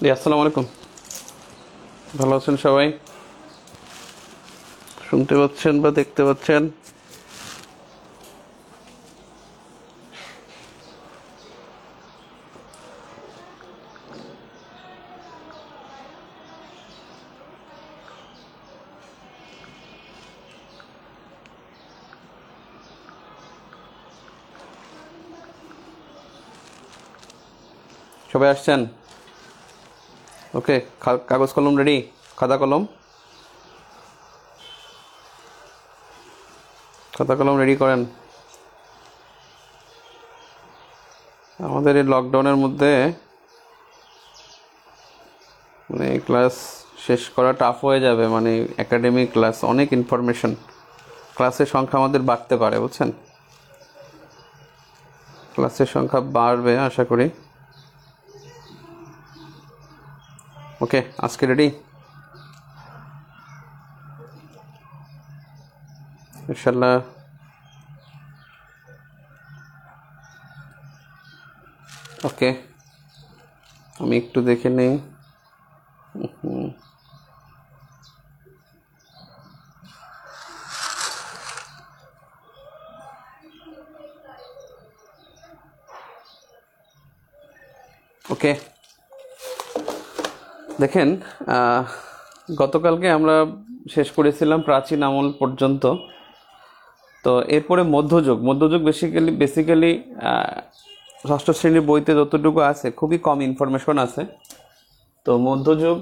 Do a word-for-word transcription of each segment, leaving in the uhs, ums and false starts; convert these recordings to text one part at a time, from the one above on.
জি, আসসালামু আলাইকুম। ভালো আছেন সবাই? শুনতে পাচ্ছেন বা দেখতে পাচ্ছেন? সবাই আসছেন? ওকে, কাগজ কলম রেডি? খাতা কলম খাতা কলম রেডি করেন। আমাদের এই লকডাউনের মধ্যে মানে ক্লাস শেষ করা টাফ হয়ে যাবে। মানে একাডেমিক ক্লাস, অনেক ইনফরমেশন, ক্লাসের সংখ্যা আমাদের বাড়তে পারে, বুঝছেন? ক্লাসের সংখ্যা বাড়বে আশা করি। ওকে, আজকে রেডি ইনশাল্লাহ। ওকে, আমি একটু দেখে নেই। ওকে, দেখেন, গতকালকে আমরা শেষ করেছিলাম প্রাচীন আমল পর্যন্ত। তো এরপরে মধ্যযুগ মধ্যযুগ বেসিক্যালি বেসিক্যালি ষষ্ঠ শ্রেণীর বইতে যতটুকু আছে খুবই কম ইনফরমেশন আছে। তো মধ্যযুগ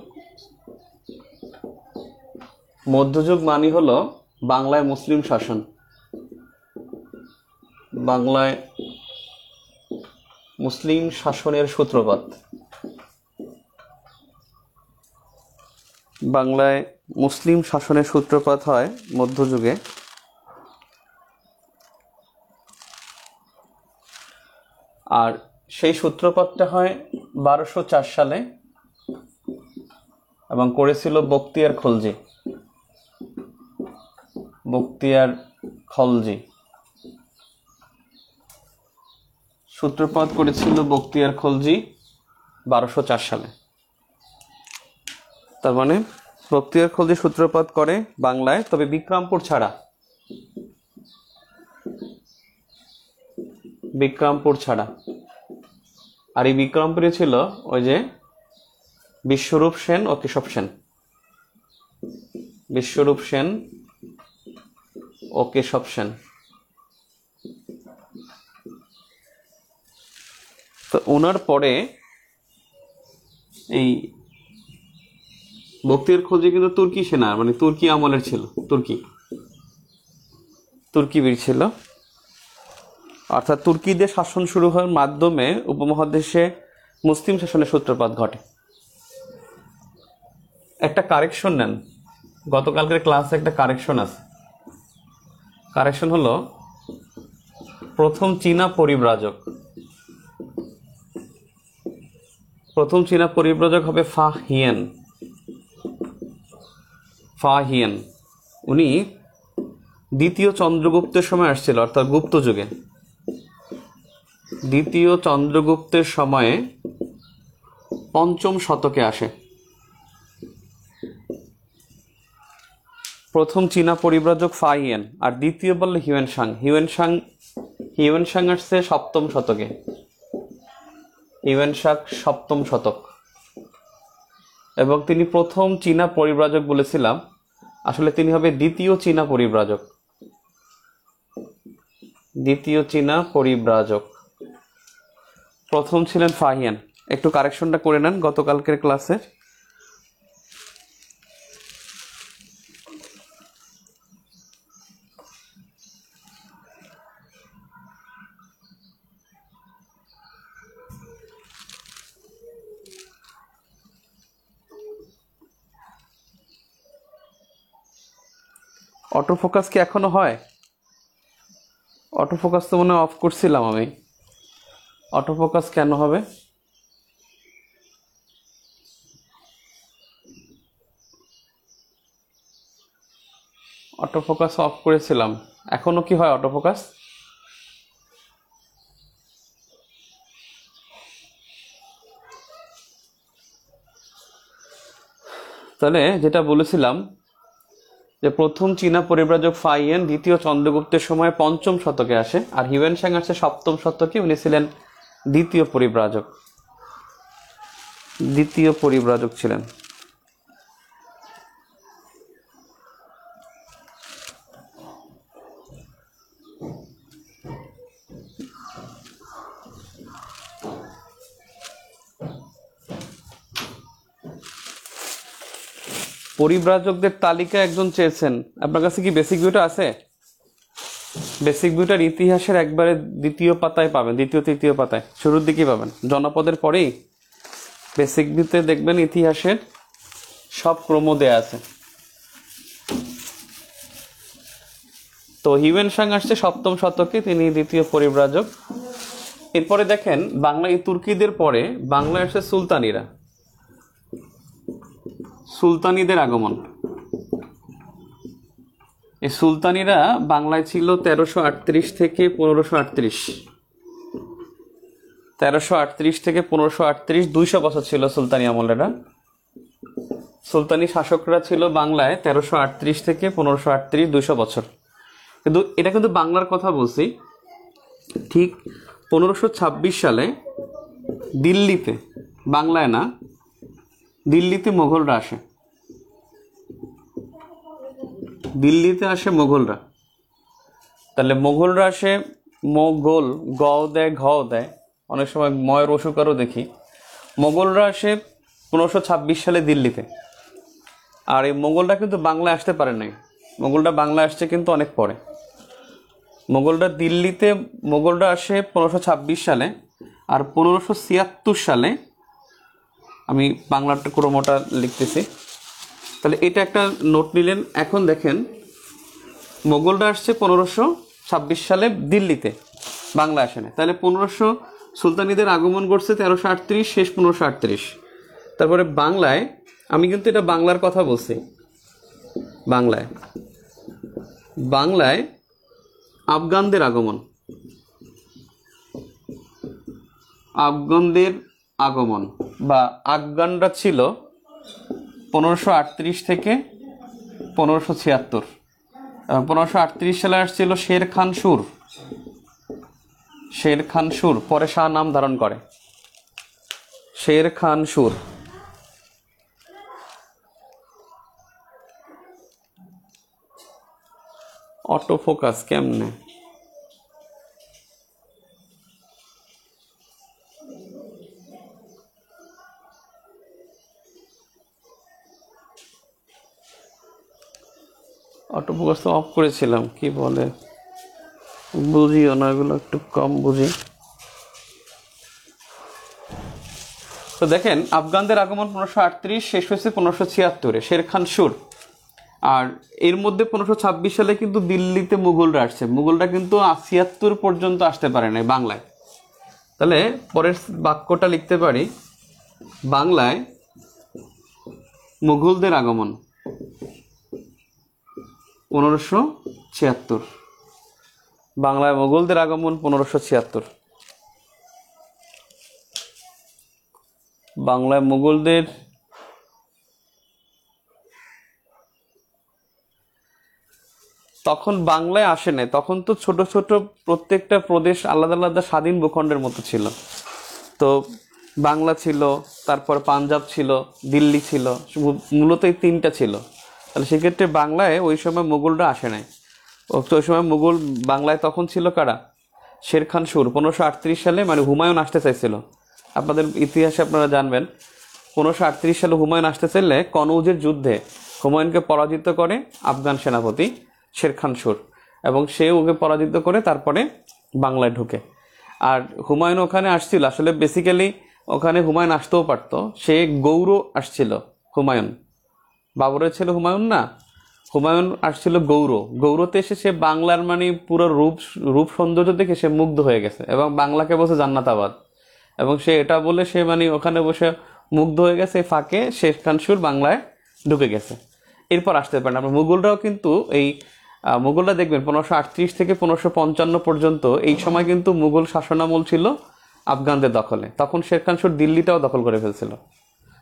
মধ্যযুগ মানে হলো বাংলায় মুসলিম শাসন। বাংলায় মুসলিম শাসনের সূত্রপাত বাংলায় মুসলিম শাসনের সূত্রপাত হয় মধ্যযুগে। আর সেই সূত্রপাতটা হয় বারোশো চার সালে এবং করেছিল বখতিয়ার খলজি। বখতিয়ার খলজি সূত্রপাত করেছিল বখতিয়ার খলজি বারোশো চার সালে। তার মানে বখতিয়ার খলজি সূত্রপাত করে বাংলায়, তবে বিক্রমপুর ছাড়া। বিক্রমপুর ছাড়া আর এই বিক্রমপুরে ছিল ওই যে বিশ্বরূপ সেন ও কেশব সেন। বিশ্বরূপ সেন ও কেশব সেন। তো ওনার পরে এই বখতিয়ার খলজি কিন্তু তুর্কি সেনা, মানে তুর্কি আমলের ছিল। তুর্কি তুর্কি বীর ছিল, অর্থাৎ তুর্কিদের শাসন শুরু হওয়ার মাধ্যমে উপমহাদেশে মুসলিম শাসনের সূত্রপাত ঘটে। একটা কারেকশন নেন, গতকালকের ক্লাসে একটা কারেকশন আছে। কারেকশন হলো প্রথম চীনা পরিব্রাজক প্রথম চীনা পরিব্রাজক হবে ফা হিয়েন। ফা হিয়েন উনি দ্বিতীয় চন্দ্রগুপ্তের সময় আসছিল, অর্থাৎ গুপ্ত যুগে। দ্বিতীয় চন্দ্রগুপ্তের সময়ে পঞ্চম শতকে আসে। প্রথম চীনা পরিব্রাজক ফা হিয়েন, আর দ্বিতীয় বললে Hiuen Tsang. Hiuen Tsang Hiuen Tsang আসছে সপ্তম শতকে। হিউয়েন সাং সপ্তম শতক, এবং তিনি প্রথম চীনা পরিব্রাজক বলেছিলাম, আসলে তিনি হবে দ্বিতীয় চীনা পরিব্রাজক। দ্বিতীয় চীনা পরিব্রাজক প্রথম ছিলেন ফা হিয়েন। একটু কারেকশনটা করে নেন গতকালকের ক্লাসে। অটো ফোকাস কি এখনো হয়? অটো ফোকাস তো মনে অফ করছিলাম আমি। অটো ফোকাস কেন হবে? অটো ফোকাস অফ করেছিলাম, এখনো কি হয় অটো ফোকাস? তাহলে যেটা বলেছিলাম যে প্রথম চীনা পরিব্রাজক ফাইয়েন দ্বিতীয় চন্দ্রগুপ্তের সময় পঞ্চম শতকে আসে, আর হিউয়েনসাং আসছে সপ্তম শতকে, উনি ছিলেন দ্বিতীয় পরিব্রাজক দ্বিতীয় পরিব্রাজক ছিলেন। পরিব্রাজকদের তালিকা একজন চেয়েছেন, আপনার কাছে কি বেসিক ভিউটা আছে? বেসিক ভিউটার ইতিহাসের একবারে দ্বিতীয় পাতায় পাবেন, দ্বিতীয় তৃতীয় পাতায় শুরুর দিকে পাবেন, জনপদের পরেই বেসিক ভিউতে দেখবেন ইতিহাসের সব ক্রম দেয়া আছে। তো হিউয়েনসাং আসছে সপ্তম শতকে, তিনি দ্বিতীয় পরিব্রাজক। এরপরে দেখেন বাংলায় তুর্কিদের পরে বাংলায় আসছে সুলতানিরা, সুলতানিদের আগমন। এই সুলতানিরা বাংলায় ছিল তেরোশো আটত্রিশ থেকে পনেরোশো আটত্রিশ তেরোশো আটত্রিশ থেকে পনেরোশো আটত্রিশ দুইশো বছর ছিল সুলতানি আমলেরা। সুলতানি শাসকরা ছিল বাংলায় তেরোশো আটত্রিশ থেকে পনেরোশো আটত্রিশ দুইশো বছর। কিন্তু এটা কিন্তু বাংলার কথা বলছি। ঠিক পনেরোশো ছাব্বিশ সালে দিল্লিতে, বাংলায় না, দিল্লিতে মোগলরা আসে। দিল্লিতে আসে মোগলরা। তাহলে মোগলরা আসে, মোগল গ দেয় ঘ দেয়, অনেক সময় ময়ের অসুকারও দেখি। মোগলরা আসে পনেরোশো ছাব্বিশ সালে দিল্লিতে। আর এই মোগলরা কিন্তু বাংলায় আসতে পারে নাই, মোগলরা বাংলায় আসছে কিন্তু অনেক পরে। মোগলরা দিল্লিতে মোগলরা আসে পনেরোশো ছাব্বিশ সালে, আর পনেরোশো ছিয়াত্তর সালে, আমি বাংলার ক্রমটা লিখতেছি, তাহলে এটা একটা নোট নিলেন। এখন দেখেন মোগলরা আসছে পনেরোশো ছাব্বিশ সালে দিল্লিতে, বাংলা আসে না। তাহলে পনেরোশো সুলতানিদের আগমন ঘটছে তেরোশো আটত্রিশ, শেষ পনেরোশো আটত্রিশ। তারপরে বাংলায়, আমি কিন্তু এটা বাংলার কথা বলছি, বাংলায় বাংলায় আফগানদের আগমন, আফগানদের আগমন বা আফগানরা ছিল পনেরোশো আটত্রিশ থেকে পনেরোশো ছিয়াত্তর। পনেরোশো আটত্রিশ সালে আসছিল শের খান সুর, শের খান সুর পরে শাহ নাম ধারণ করে, শের খান সুর। অটো ফোকাস কেমনে? অটো ফোকাস তো অফ করেছিলাম, কি বলে বুঝিও না, এগুলো একটু কম বুঝি। তো দেখেন আফগানদের আগমন পনেরোশো আটত্রিশ, শেষ হয়েছে পনেরোশো ছিয়াত্তরে, শের খান সুর। আর এর মধ্যে পনেরোশো ছাব্বিশ সালে কিন্তু দিল্লিতে মুঘলরা আসছে, মুঘলরা কিন্তু ছিয়াত্তর পর্যন্ত আসতে পারে না বাংলায়। তাহলে পরের বাক্যটা লিখতে পারি, বাংলায় মুঘলদের আগমন পনেরোশো ছিয়াত্তর, বাংলায় মুঘলদের আগমন পনেরোশো ছিয়াত্তর। বাংলায় মুঘলদের তখন বাংলায় আসে নাই, তখন তো ছোট ছোট প্রত্যেকটা প্রদেশ আলাদা আলাদা স্বাধীন ভূখণ্ডের মতো ছিল। তো বাংলা ছিল, তারপর পাঞ্জাব ছিল, দিল্লি ছিল, মূলত এই তিনটা ছিল। তাহলে সেক্ষেত্রে বাংলায় ওই সময় মুঘলরা আসে নাই। ওই সময় মুঘল বাংলায় তখন ছিল কারা? শের খান সুর। পনেরোশো আটত্রিশ সালে মানে হুমায়ুন আসতে চাইছিল, আপনাদের ইতিহাসে আপনারা জানবেন, পনেরোশো আটত্রিশ সালে হুমায়ুন আসতে চাইলে কনৌজের যুদ্ধে হুমায়ুনকে পরাজিত করে আফগান সেনাপতি শের খান সুর, এবং সে ওকে পরাজিত করে তারপরে বাংলায় ঢুকে। আর হুমায়ুন ওখানে আসছিল, আসলে বেসিক্যালি ওখানে হুমায়ুন আসতেও পারতো, সে গৌর আসছিল। হুমায়ুন বাবরের ছেলে হুমায়ুন না, হুমায়ুন আসছিল গৌর। গৌরতে এসে সে বাংলার মানে পুরো রূপ রূপ সৌন্দর্য দেখে সে মুগ্ধ হয়ে গেছে, এবং বাংলাকে বসে জান্নাতাবাদ, এবং সে এটা বলে সে মানে ওখানে বসে মুগ্ধ হয়ে গেছে। ফাঁকে শের খান সুর বাংলায় ঢুকে গেছে, এরপর আসতে পারে না। মুঘলরাও কিন্তু এই মুঘলরা দেখবেন পনেরোশো আটত্রিশ থেকে পনেরোশো পঞ্চান্ন পর্যন্ত এই সময় কিন্তু মুঘল শাসনামল ছিল আফগানদের দখলে। তখন শের খান সুর দিল্লিটাও দখল করে ফেলছিল।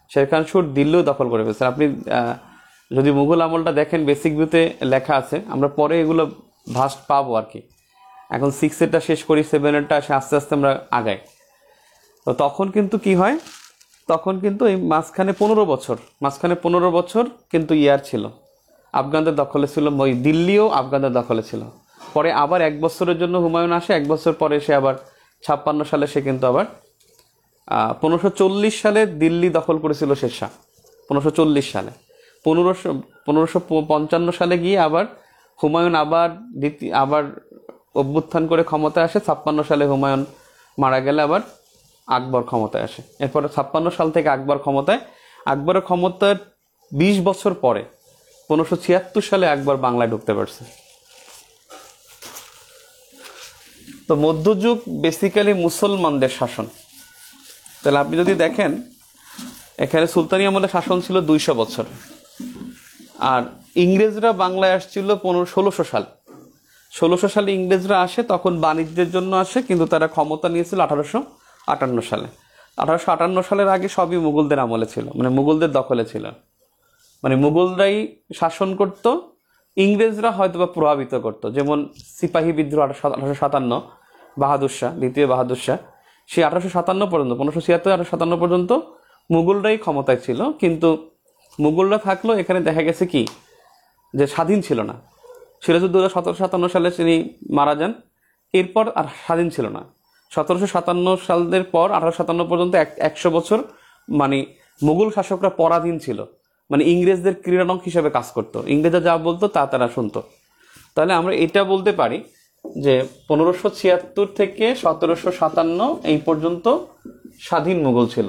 শের খান সুর দিল্লিও দখল করে ফেলছেন। আপনি যদি মুঘল আমলটা দেখেন বেসিক ভিউতে লেখা আছে, আমরা পরে এগুলো ভাস্ট পাবো আর কি। এখন সিক্সেরটা শেষ করি, সেভেনেরটা আসে, আস্তে আস্তে আমরা আগাই। তো তখন কিন্তু কি হয়, তখন কিন্তু এই মাঝখানে পনেরো বছর মাঝখানে পনেরো বছর কিন্তু ইয়ার ছিল, আফগানদের দখলে ছিল, ওই দিল্লিও আফগানদের দখলে ছিল। পরে আবার এক বছরের জন্য হুমায়ুন আসে, এক বছর পরে সে আবার ছাপ্পান্ন সালে সে কিন্তু আবার পনেরোশো চল্লিশ সালে দিল্লি দখল করেছিল শেরশাহ। পনেরোশো চল্লিশ সালে পনেরোশো পনেরোশো পঞ্চান্ন সালে গিয়ে আবার হুমায়ুন আবার দ্বিতীয় আবার অভ্যুত্থান করে ক্ষমতায় আসে। ছাপ্পান্ন সালে হুমায়ুন মারা গেলে আবার আকবর ক্ষমতায় আসে। এরপরে ছাপ্পান্ন সাল থেকে আকবর ক্ষমতায়, আকবরের ক্ষমতার বিশ বছর পরে পনেরোশো ছিয়াত্তর সালে আকবর বাংলায় ঢুকতে পারছে। তো মধ্যযুগ বেসিক্যালি মুসলমানদের শাসন। তাহলে আপনি যদি দেখেন এখানে সুলতানি আমলের শাসন ছিল দুইশো বছর, আর ইংরেজরা বাংলায় আসছিল পনেরো ষোলোশো সাল ষোলোশো সালে ইংরেজরা আসে, তখন বাণিজ্যের জন্য আসে, কিন্তু তারা ক্ষমতা নিয়েছিল আঠারোশো আটান্ন সালে। আঠারোশো আটান্ন সালের আগে সবই মুঘলদের আমলে ছিল, মানে মুঘলদের দখলে ছিল, মানে মুঘলরাই শাসন করত, ইংরেজরা হয়তো বা প্রভাবিত করতো। যেমন সিপাহী বিদ্রোহ আঠারোশো সাতান্ন, বাহাদুর শাহ, দ্বিতীয় বাহাদুর শাহ, সে আঠারোশো সাতান্ন পর্যন্ত, পনেরোশো ছিয়াত্তর আঠারোশো সাতান্ন পর্যন্ত মুঘলরাই ক্ষমতায় ছিল। কিন্তু মুঘলরা থাকলেও এখানে দেখা গেছে কি যে স্বাধীন ছিল না। সিরাজউদ্দৌলা সতেরোশো সাতান্ন সালে তিনি মারা যান, এরপর আর স্বাধীন ছিল না। সতেরোশো সাতান্ন সালের পর আঠারোশো সাতান্ন পর্যন্ত এক একশো বছর মানে মুঘল শাসকরা পরাধীন ছিল, মানে ইংরেজদের ক্রীড়ানক হিসেবে কাজ করতো, ইংরেজরা যা বলতো তা তারা শুনতো। তাহলে আমরা এটা বলতে পারি যে পনেরোশো ছিয়াত্তর থেকে সতেরোশো সাতান্ন এই পর্যন্ত স্বাধীন মুঘল ছিল,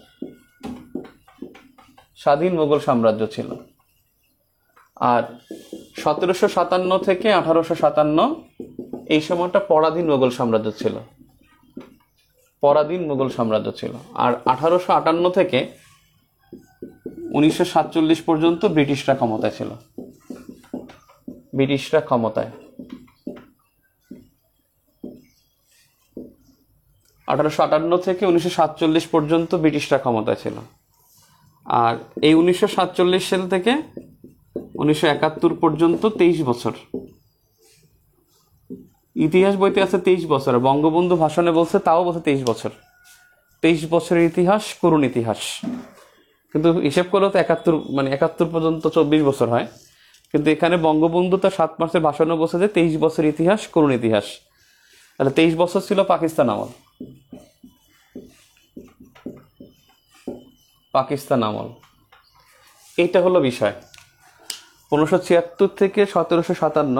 স্বাধীন মুঘল সাম্রাজ্য ছিল। আর সতেরোশো সাতান্ন থেকে আঠারোশো সাতান্ন এই সময়টা পরাধীন মুঘল সাম্রাজ্য ছিল, পরাধীন মুঘল সাম্রাজ্য ছিল। আর আঠারোশো আটান্ন থেকে উনিশশো সাতচল্লিশ পর্যন্ত ব্রিটিশরা ক্ষমতায় ছিল, ব্রিটিশরা ক্ষমতায়। আঠারোশো আটান্ন থেকে উনিশশো সাতচল্লিশ পর্যন্ত ব্রিটিশরা ক্ষমতায় ছিল। আর এই উনিশশো সাতচল্লিশ সাল থেকে উনিশশো একাত্তর পর্যন্ত তেইশ বছর, ইতিহাস বইতে আছে তেইশ বছর, বঙ্গবন্ধু ভাষণে বলছে তাও বলছে তেইশ বছর, তেইশ বছরের ইতিহাস, করুণ ইতিহাস। কিন্তু হিসেব করলেও তো একাত্তর মানে একাত্তর পর্যন্ত চব্বিশ বছর হয়, কিন্তু এখানে বঙ্গবন্ধু তার সাত মাসের ভাষণে বলছে যে তেইশ বছর ইতিহাস, করুণ ইতিহাস। তাহলে তেইশ বছর ছিল পাকিস্তান আমল, পাকিস্তান আমল। এইটা হলো বিষয়। পনেরোশো ছিয়াত্তর থেকে সতেরোশো সাতান্ন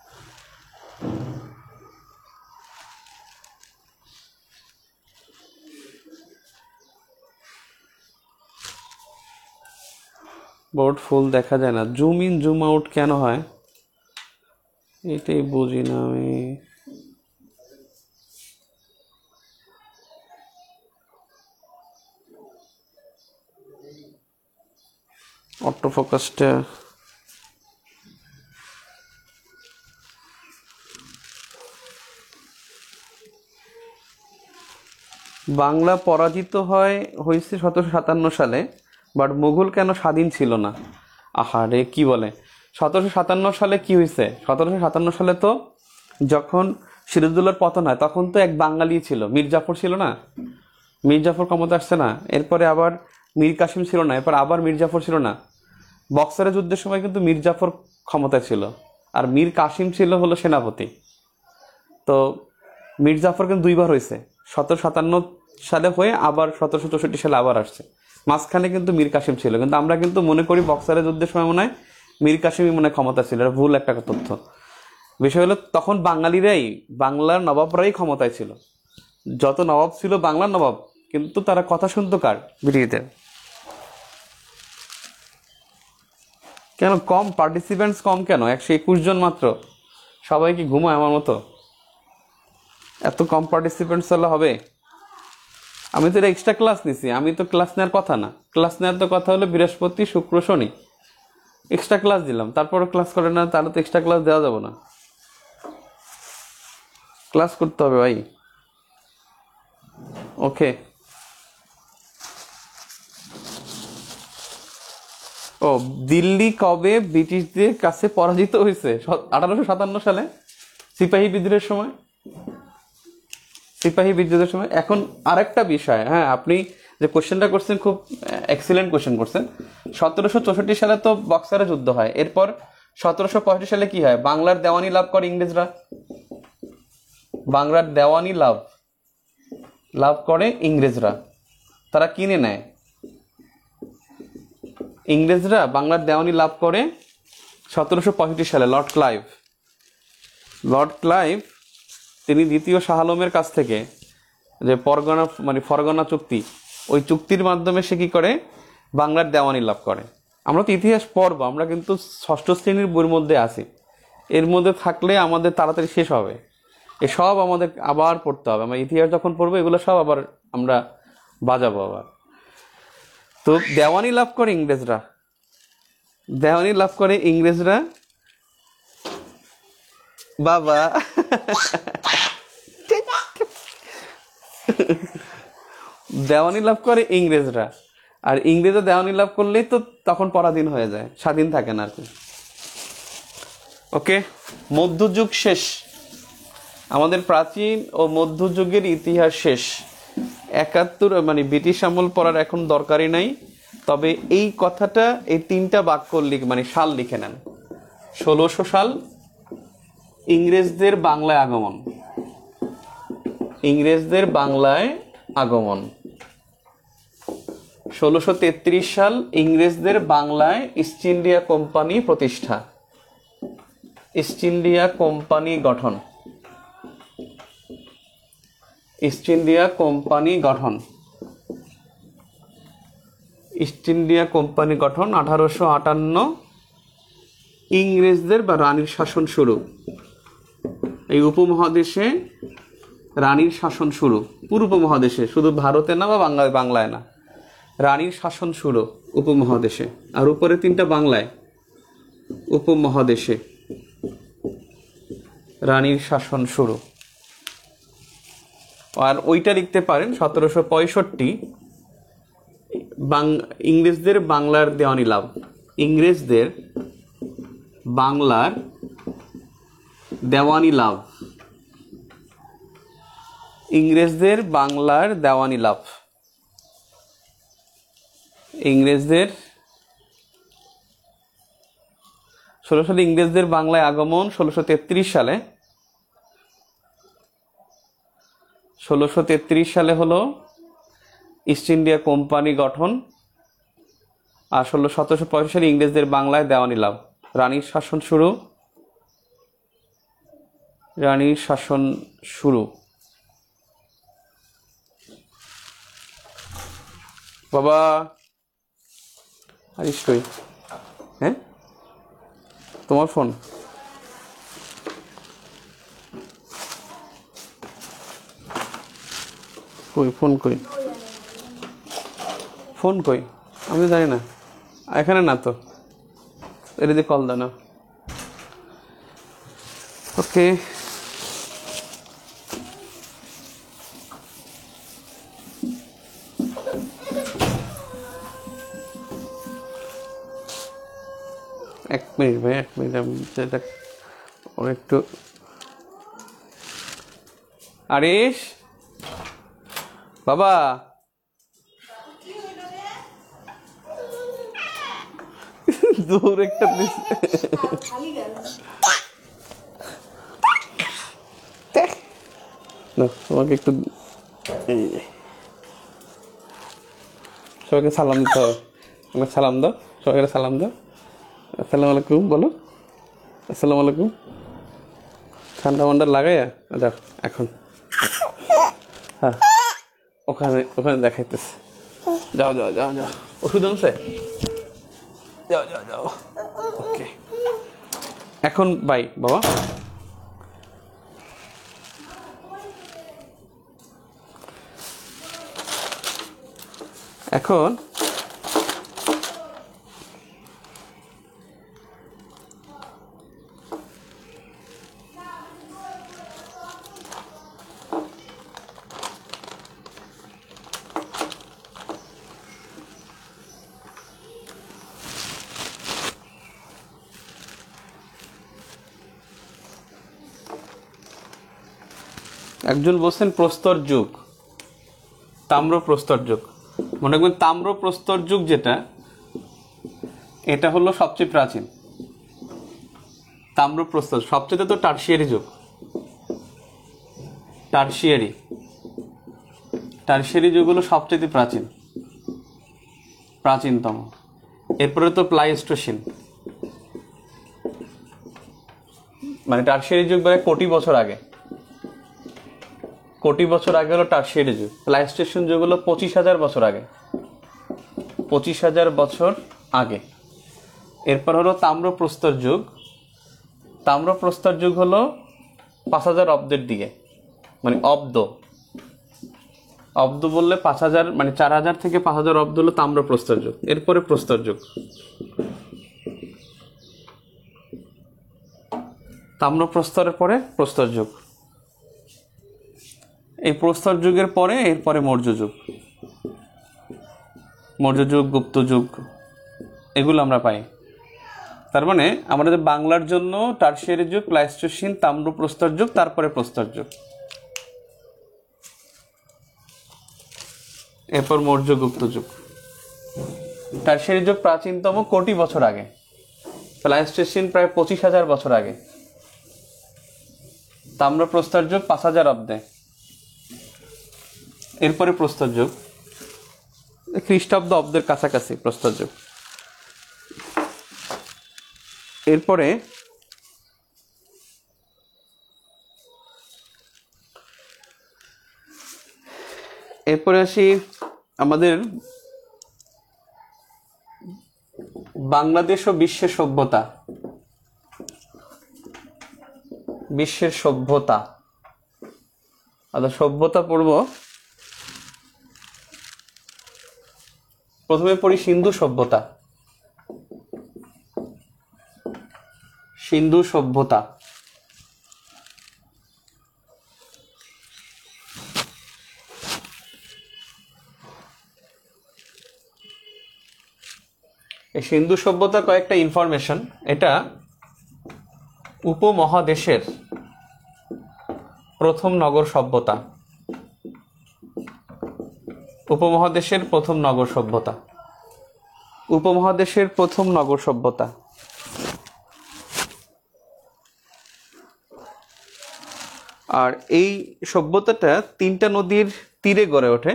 বোর্ড ফুল দেখা যায় না, জুম ইন জুম আউট কেন হয় এটাই বুঝি না আমি। অটো ফোকাসটা বাংলা পরাজিত হয় হয়েছে সতেরোশো সাতান্ন সালে, বাট মুঘল কেন স্বাধীন ছিল না? আহারে কি বলে, সতেরোশো সাতান্ন সালে কি হয়েছে? সতেরোশো সাতান্ন সালে তো যখন সিরাজউদ্দৌলার পতন হয় তখন তো এক বাঙালি ছিল, মীর জাফর ছিল না, মীর জাফর ক্ষমতা আসছে না, এরপরে আবার মীর কাসিম ছিল না, এরপর আবার মীর জাফর ছিল না। বক্সারের যুদ্ধের সময় কিন্তু মীর জাফর ক্ষমতায় ছিল, আর মীর কাসিম ছিল হলো সেনাপতি। তো মীর জাফর কিন্তু দুইবার হয়েছে, সতেরোশো সাতান্ন সালে হয়ে আবার সতেরোশো চৌষট্টি সালে আবার আসছে, মাঝখানে কিন্তু মীর কাসিম ছিল। কিন্তু আমরা কিন্তু মনে করি বক্সারের যুদ্ধের সময় মনে হয় মীর কাসিমই মনে হয় ক্ষমতা ছিল, এটা ভুল একটা তথ্য। বিষয় হলো তখন বাঙালিরাই, বাংলার নবাবরাই ক্ষমতায় ছিল, যত নবাব ছিল বাংলার নবাব, কিন্তু তারা কথা শুনতো কার? ব্রিটিশদের। কেন কম পার্টিসিপেন্টস কম কেন? একশো একুশ জন মাত্র, সবাই কি ঘুমায় আমার মতো? এত কম পার্টিসিপেন্টস হলে হবে? আমি তো এটা এক্সট্রা ক্লাস নিছি, আমি তো ক্লাস নেওয়ার কথা না, ক্লাস নেওয়ার তো কথা হলো বৃহস্পতি শুক্র শনি, এক্সট্রা ক্লাস দিলাম, তারপরে ক্লাস করে না, তাহলে তো এক্সট্রা ক্লাস দেওয়া যাবে না, ক্লাস করতে হবে ভাই। ওকে। ও, দিল্লি কবে ব্রিটিশদের কাছে পরাজিত হয়েছে? আঠারোশো সাতান্ন সালে সিপাহী বিদ্রোহের সময়। সিপাহী বিদ্রোহের সময়। এখন আরেকটা বিষয়, হ্যাঁ, আপনি যে কোশ্চেনটা করছেন খুব এক্সিলেন্ট কোশ্চেন করছেন। সতেরোশো চৌষট্টি সালে তো বক্সারের যুদ্ধ হয়। এরপর সতেরোশো পঁয়ষট্টি সালে কি হয়? বাংলার দেওয়ানি লাভ করে ইংরেজরা। বাংলার দেওয়ানি লাভ লাভ করে ইংরেজরা। তারা কিনে নেয়। ইংরেজরা বাংলার দেওয়ানি লাভ করে সতেরোশো পঁয়ষট্টি সালে। লর্ড ক্লাইভ লর্ড ক্লাইভ তিনি দ্বিতীয় শাহ আলমের কাছ থেকে যে পরগনা মানে ফরগনা চুক্তি, ওই চুক্তির মাধ্যমে সে কি করে? বাংলার দেওয়ানি লাভ করে। আমরা তো ইতিহাস পড়ব, আমরা কিন্তু ষষ্ঠ শ্রেণীর বইয়ের মধ্যে আছি। এর মধ্যে থাকলে আমাদের তাড়াতাড়ি শেষ হবে। এসব আমাদের আবার পড়তে হবে। আমরা ইতিহাস যখন পড়বো এগুলো সব আবার আমরা বাজাবো আবার। তো দেওয়ানি লাভ করে ইংরেজরা। দেওয়ানি লাভ করে ইংরেজরা বাবা দেওয়ানি লাভ করে ইংরেজরা। আর ইংরেজরা দেওয়ানি লাভ করলেই তো তখন পরাধীন হয়ে যায়, স্বাধীন থাকে না আর কি। ওকে, মধ্যযুগ শেষ। আমাদের প্রাচীন ও মধ্যযুগের ইতিহাস শেষ। একাত্তর মানে ব্রিটিশ আমল পড়ার এখন দরকারই নাই। তবে এই কথাটা, এই তিনটা বাক্য লিখ মানে সাল লিখে নেন। ষোলোশো সাল ইংরেজদের বাংলায় আগমন। ইংরেজদের বাংলায় আগমন। ষোলোশো তেত্রিশ সাল ইংরেজদের বাংলায় ইস্ট ইন্ডিয়া কোম্পানি প্রতিষ্ঠা। ইস্ট ইন্ডিয়া কোম্পানি গঠন। ইস্ট ইন্ডিয়া কোম্পানি গঠন। ইস্ট ইন্ডিয়া কোম্পানি গঠন আঠারোশো আটান্ন। ইংরেজদের বা রানীর শাসন শুরু। এই উপমহাদেশে রানীর শাসন শুরু। পুরো উপমহাদেশে, শুধু ভারতে না বা বাংলায় বাংলায় না, রানীর শাসন শুরু উপমহাদেশে। আর উপরে তিনটা বাংলায়। উপমহাদেশে রানীর শাসন শুরু। আর ওইটা লিখতে পারেন সতেরোশো পঁয়ষট্টি ইংরেজদের বাংলার দেওয়ানি লাভ। ইংরেজদের বাংলার দেওয়ানি লাভ। ইংরেজদের বাংলার দেওয়ানি লাভ। ইংরেজদের ষোলো সালে ইংরেজদের বাংলায় আগমন। ষোলোশো তেত্রিশ সালে ষোলোশো তেত্রিশ সালে হলো ইস্ট ইন্ডিয়া কোম্পানি গঠন। আর ষোলো সতেরোশো পঁয়ষট্টি সালে ইংরেজদের বাংলায় দেওয়ানি লাভ। রানীর শাসন শুরু। রানীর শাসন শুরু। বাবা আরিস কই? হ্যাঁ, তোমার ফোন? কই ফোন? কই ফোন? কই আমি জানি না, এখানে না তো। এটা দিয়ে কল দাও না। ওকে, এক মিনিট ভাই, এক মিনিট। আমি যেটা ওর একটু আরিস বাবা দূর একটা তোমাকে একটু সবাইকে সালাম দিতে হবে। আমাকে সালাম দাও, সবাইকে সালাম দাও। আসসালামু আলাইকুম বলো। আসসালামু আলাইকুম। ঠান্ডা মান্ডা লাগাইয়া যাও এখন। হ্যাঁ, ওখানে ওখানে দেখাইতেছে। যাও যাও যাও যাও, ওষুধ আনছে? যাও যাও যাও। ওকে, এখন বাই বাবা। এখন একজন বলছেন প্রস্তর যুগ, তাম্র প্রস্তর যুগ। মনে রাখবেন তাম্র প্রস্তর যুগ যেটা, এটা হলো সবচেয়ে প্রাচীন। তাম্র প্রস্তর সবচেয়ে তো টার্সিয়ারি যুগ, টার্সিয়ারি টার্সিয়ারি যুগ হলো সবচেয়ে প্রাচীন, প্রাচীনতম। এরপরে তো প্লাইস্টোসিন, মানে টার্সিয়ারি যুগ প্রায় কোটি বছর আগে, কোটি বছর আগে হলো টার্সিয়ারি যুগ। প্লাইস্টোসিন যুগ হলো পঁচিশ হাজার বছর আগে, পঁচিশ হাজার বছর আগে। এরপর হলো তাম্রপ্রস্তর যুগ। তাম্রপ্রস্তর যুগ হলো পাঁচ হাজার অব্দের দিকে, মানে অব্দ, অব্দ বললে পাঁচ হাজার, মানে চার হাজার থেকে পাঁচ হাজার অব্দ হলো তাম্রপ্রস্তর যুগ। এরপরে প্রস্তর যুগ, তাম্রপ্রস্তরের পরে প্রস্তর যুগ। এই প্রস্তর যুগের পরে এরপরে মৌর্য যুগ, মৌর্য যুগ, গুপ্ত যুগ, এগুলো আমরা পাই। তার মানে আমাদের বাংলার জন্য টার্সিয়ারি যুগ, প্লাইস্টোসিন, তাম্রপ্রস্তর যুগ, তারপরে প্রস্তর যুগ, এরপর মৌর্য, গুপ্ত যুগ। টার্সিয়ারি যুগ প্রাচীনতম কোটি বছর আগে, প্লাইস্টোসিন প্রায় পঁচিশ হাজার বছর আগে, তাম্রপ্রস্তর যুগ পাঁচ হাজার অব্দে, এরপরে প্রস্তর যুগ খ্রিস্টাব্দ অব্দের কাছাকাছি প্রস্তর যুগ। এরপরে এরপরে আসি আমাদের বাংলাদেশ ও বিশ্বের সভ্যতা। বিশ্বের সভ্যতা, আচ্ছা সভ্যতা পড়ব। প্রথমে পড়ি সিন্ধু সভ্যতা। সিন্ধু সভ্যতা এই সিন্ধু সভ্যতা কয়েকটা ইনফরমেশন। এটা উপমহাদেশের প্রথম নগর সভ্যতা, উপমহাদেশের প্রথম নগর সভ্যতা, উপমহাদেশের প্রথম নগর সভ্যতা। আর এই সভ্যতাটা তিনটা নদীর তীরে গড়ে ওঠে,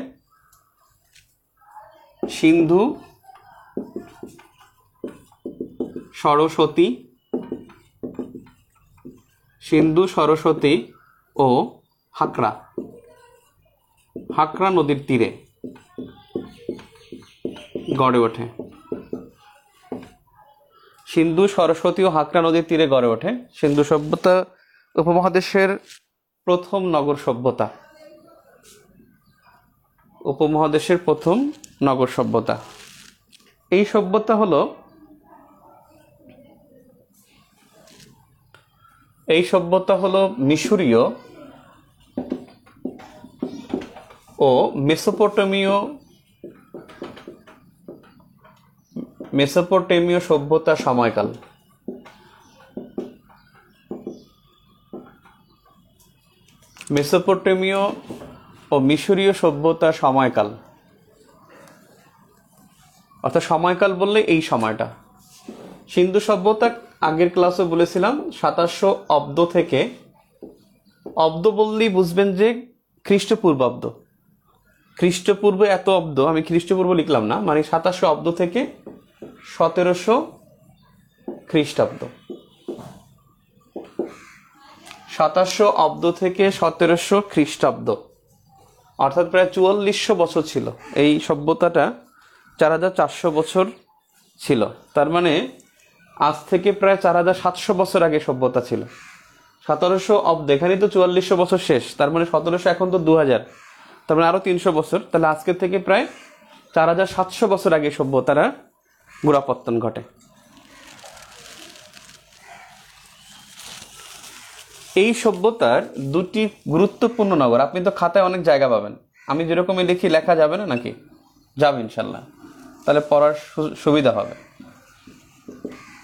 সিন্ধু, সরস্বতী, সিন্ধু, সরস্বতী ও হাকরা, হাকরা নদীর তীরে গড়ে ওঠে। সিন্ধু, সরস্বতী ও হাকরা নদীর তীরে গড়ে ওঠে সিন্ধু সভ্যতা, উপমহাদেশের প্রথম নগর সভ্যতা, উপমহাদেশের প্রথম নগর সভ্যতা। এই সভ্যতা হলো এই সভ্যতা হলো মিশরীয় ও মেসোপটেমীয় মেসোপটেমীয় সভ্যতা সময়কাল। মেসোপটেমীয় ও মিশরীয় সভ্যতা সময়কাল, অর্থাৎ সময়কাল বললে এই সময়টা। সিন্ধু সভ্যতা আগের ক্লাসে বলেছিলাম সাতাশশো অব্দ থেকে, অব্দ বললেই বুঝবেন যে খ্রিস্টপূর্বাব্দ, খ্রিস্টপূর্ব এত অব্দ, আমি খ্রিস্টপূর্ব লিখলাম না, মানে সাতাশশো অব্দ থেকে সতেরোশো খ্রিস্টাব্দ, সাতাশশো অব্দ থেকে সতেরোশো খ্রিস্টাব্দ, অর্থাৎ প্রায় চুয়াল্লিশশো বছর ছিল। এই সভ্যতাটা চার হাজার চারশো বছর ছিল, তার মানে আজ থেকে প্রায় চার হাজার সাতশো বছর আগে সভ্যতা ছিল। সতেরোশো অব্দ, এখানেই তো চুয়াল্লিশশো বছর শেষ, তার মানে সতেরোশো, এখন তো দু হাজার, তার মানে আরো তিনশো বছর, তাহলে আজকের থেকে প্রায় চার হাজার সাতশো বছর আগে সভ্যতারা গোড়াপত্তন ঘটে। এই সভ্যতার দুটি গুরুত্বপূর্ণ নগর, আপনি তো খাতায় অনেক জায়গা পাবেন, আমি যেরকমই লিখি লেখা যাবে না নাকি? যাবে ইনশাল্লাহ, তাহলে পড়ার সুবিধা হবে।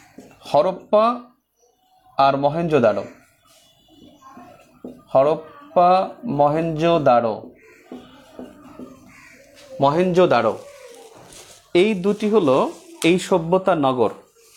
হরপ্পা আর মহেঞ্জোদারো, হরপ্পা হরপ্পা মহেঞ্জোদারো মহেঞ্জোদারো এই দুটি হলো এই সভ্যতার নগর।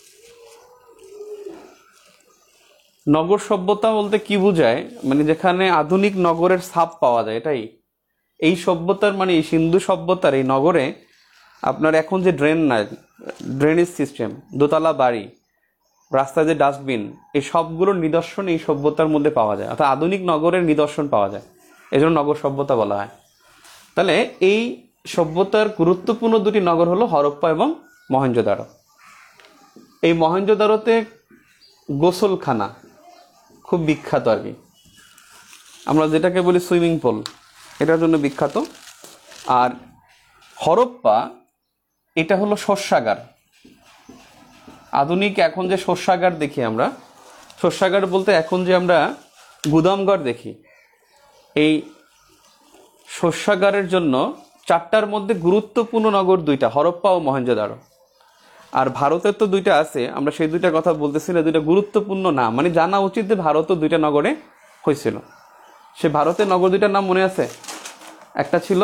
নগর সভ্যতা বলতে কি বোঝায়, মানে যেখানে আধুনিক নগরের ছাপ পাওয়া যায়, এটাই এই সভ্যতার, মানে এই সিন্ধু সভ্যতার এই নগরে আপনার এখন যে ড্রেন নাই, ড্রেনেজ সিস্টেম, দোতলা বাড়ি, রাস্তায় যে ডাস্টবিন, এই সবগুলোর নিদর্শন এই সভ্যতার মধ্যে পাওয়া যায়, অর্থাৎ আধুনিক নগরের নিদর্শন পাওয়া যায়, এই জন্য নগর সভ্যতা বলা হয়। তাহলে এই সভ্যতার গুরুত্বপূর্ণ দুটি নগর হলো হরপ্পা এবং মহেঞ্জোদারো। এই মহেঞ্জোদারোতে গোসলখানা খুব বিখ্যাত আর কি, আমরা যেটাকে বলি সুইমিং পুল, এটার জন্য বিখ্যাত। আর হরপ্পা এটা হলো শস্যাগার। আধুনিক এখন যে শস্যাগার দেখি আমরা, শস্যাগার বলতে এখন যে আমরা গুদামঘর দেখি, এই শস্যাগারের জন্য চারটার মধ্যে গুরুত্বপূর্ণ নগর দুইটা, হরপ্পা ও মহেঞ্জোদারো। আর ভারতের তো দুইটা আছে, আমরা সেই দুইটার কথা বলতেছি না, দুইটা গুরুত্বপূর্ণ নাম, মানে জানা উচিত যে ভারতও দুইটা নগরে হয়েছিল। সে ভারতের নগর দুইটার নাম মনে আছে? একটা ছিল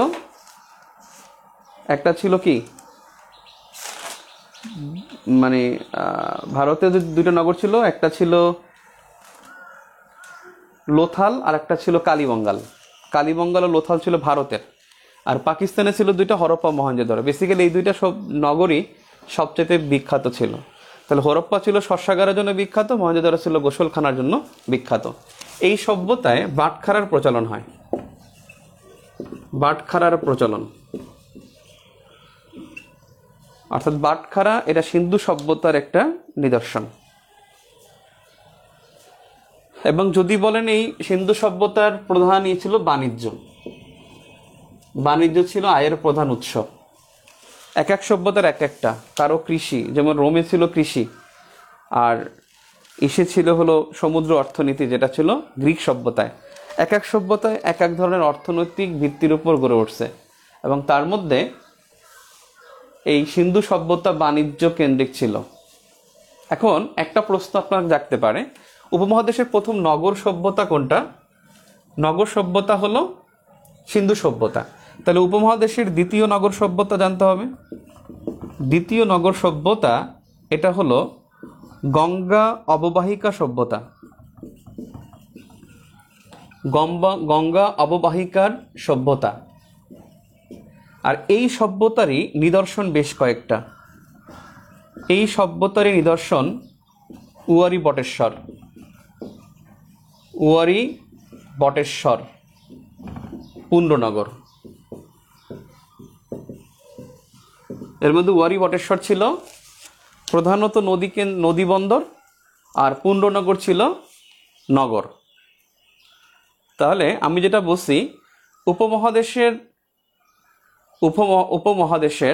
একটা ছিল কি মানে ভারতে যে দুইটা নগর ছিল, একটা ছিল লোথাল আর একটা ছিল কালীবঙ্গাল। কালীবঙ্গাল ও লোথাল ছিল ভারতের, আর পাকিস্তানে ছিল দুইটা হরপ্পা মহেঞ্জোদারো। বেসিক্যালি এই দুইটা সব নগরই সবচেয়ে বিখ্যাত ছিল। তাহলে হরপ্পা ছিল শস্যাগারের জন্য বিখ্যাত, মহেঞ্জোদারো ছিল গোসলখানার জন্য বিখ্যাত। এই সভ্যতায় বাটখারার প্রচলন হয়, বাটখারার প্রচলন, অর্থাৎ বাটখারা এটা সিন্ধু সভ্যতার একটা নিদর্শন। এবং যদি বলেন এই সিন্ধু সভ্যতার প্রধান ই ছিল বাণিজ্য, বাণিজ্য ছিল আয়ের প্রধান উৎস। এক এক সভ্যতার এক একটা, কারো কৃষি, যেমন রোমে ছিল কৃষি, আর ইসে ছিল হলো সমুদ্র অর্থনীতি, যেটা ছিল গ্রিক সভ্যতায়। এক এক সভ্যতায় এক এক ধরনের অর্থনৈতিক ভিত্তির উপর গড়ে উঠছে, এবং তার মধ্যে এই সিন্ধু সভ্যতা বাণিজ্য কেন্দ্রিক ছিল। এখন একটা প্রশ্ন আপনার জাগতে পারে, উপমহাদেশের প্রথম নগর সভ্যতা কোনটা? নগর সভ্যতা হলো সিন্ধু সভ্যতা। তাহলে উপমহাদেশের দ্বিতীয় নগর সভ্যতা জানতে হবে। দ্বিতীয় নগর সভ্যতা এটা হলো গঙ্গা অববাহিকা সভ্যতা। গঙ্গা গঙ্গা অববাহিকার সভ্যতা। আর এই সভ্যতারই নিদর্শন বেশ কয়েকটা। এই সভ্যতারই নিদর্শন উয়ারি বটেশ্বর, উয়ারি বটেশ্বর পুণ্ডনগর। এর মধ্যে উয়ারি বটেশ্বর ছিল প্রধানত নদী নদী বন্দর, আর পুণ্ডনগর ছিল নগর। তাহলে আমি যেটা বলছি, উপমহাদেশের উপমহাদেশের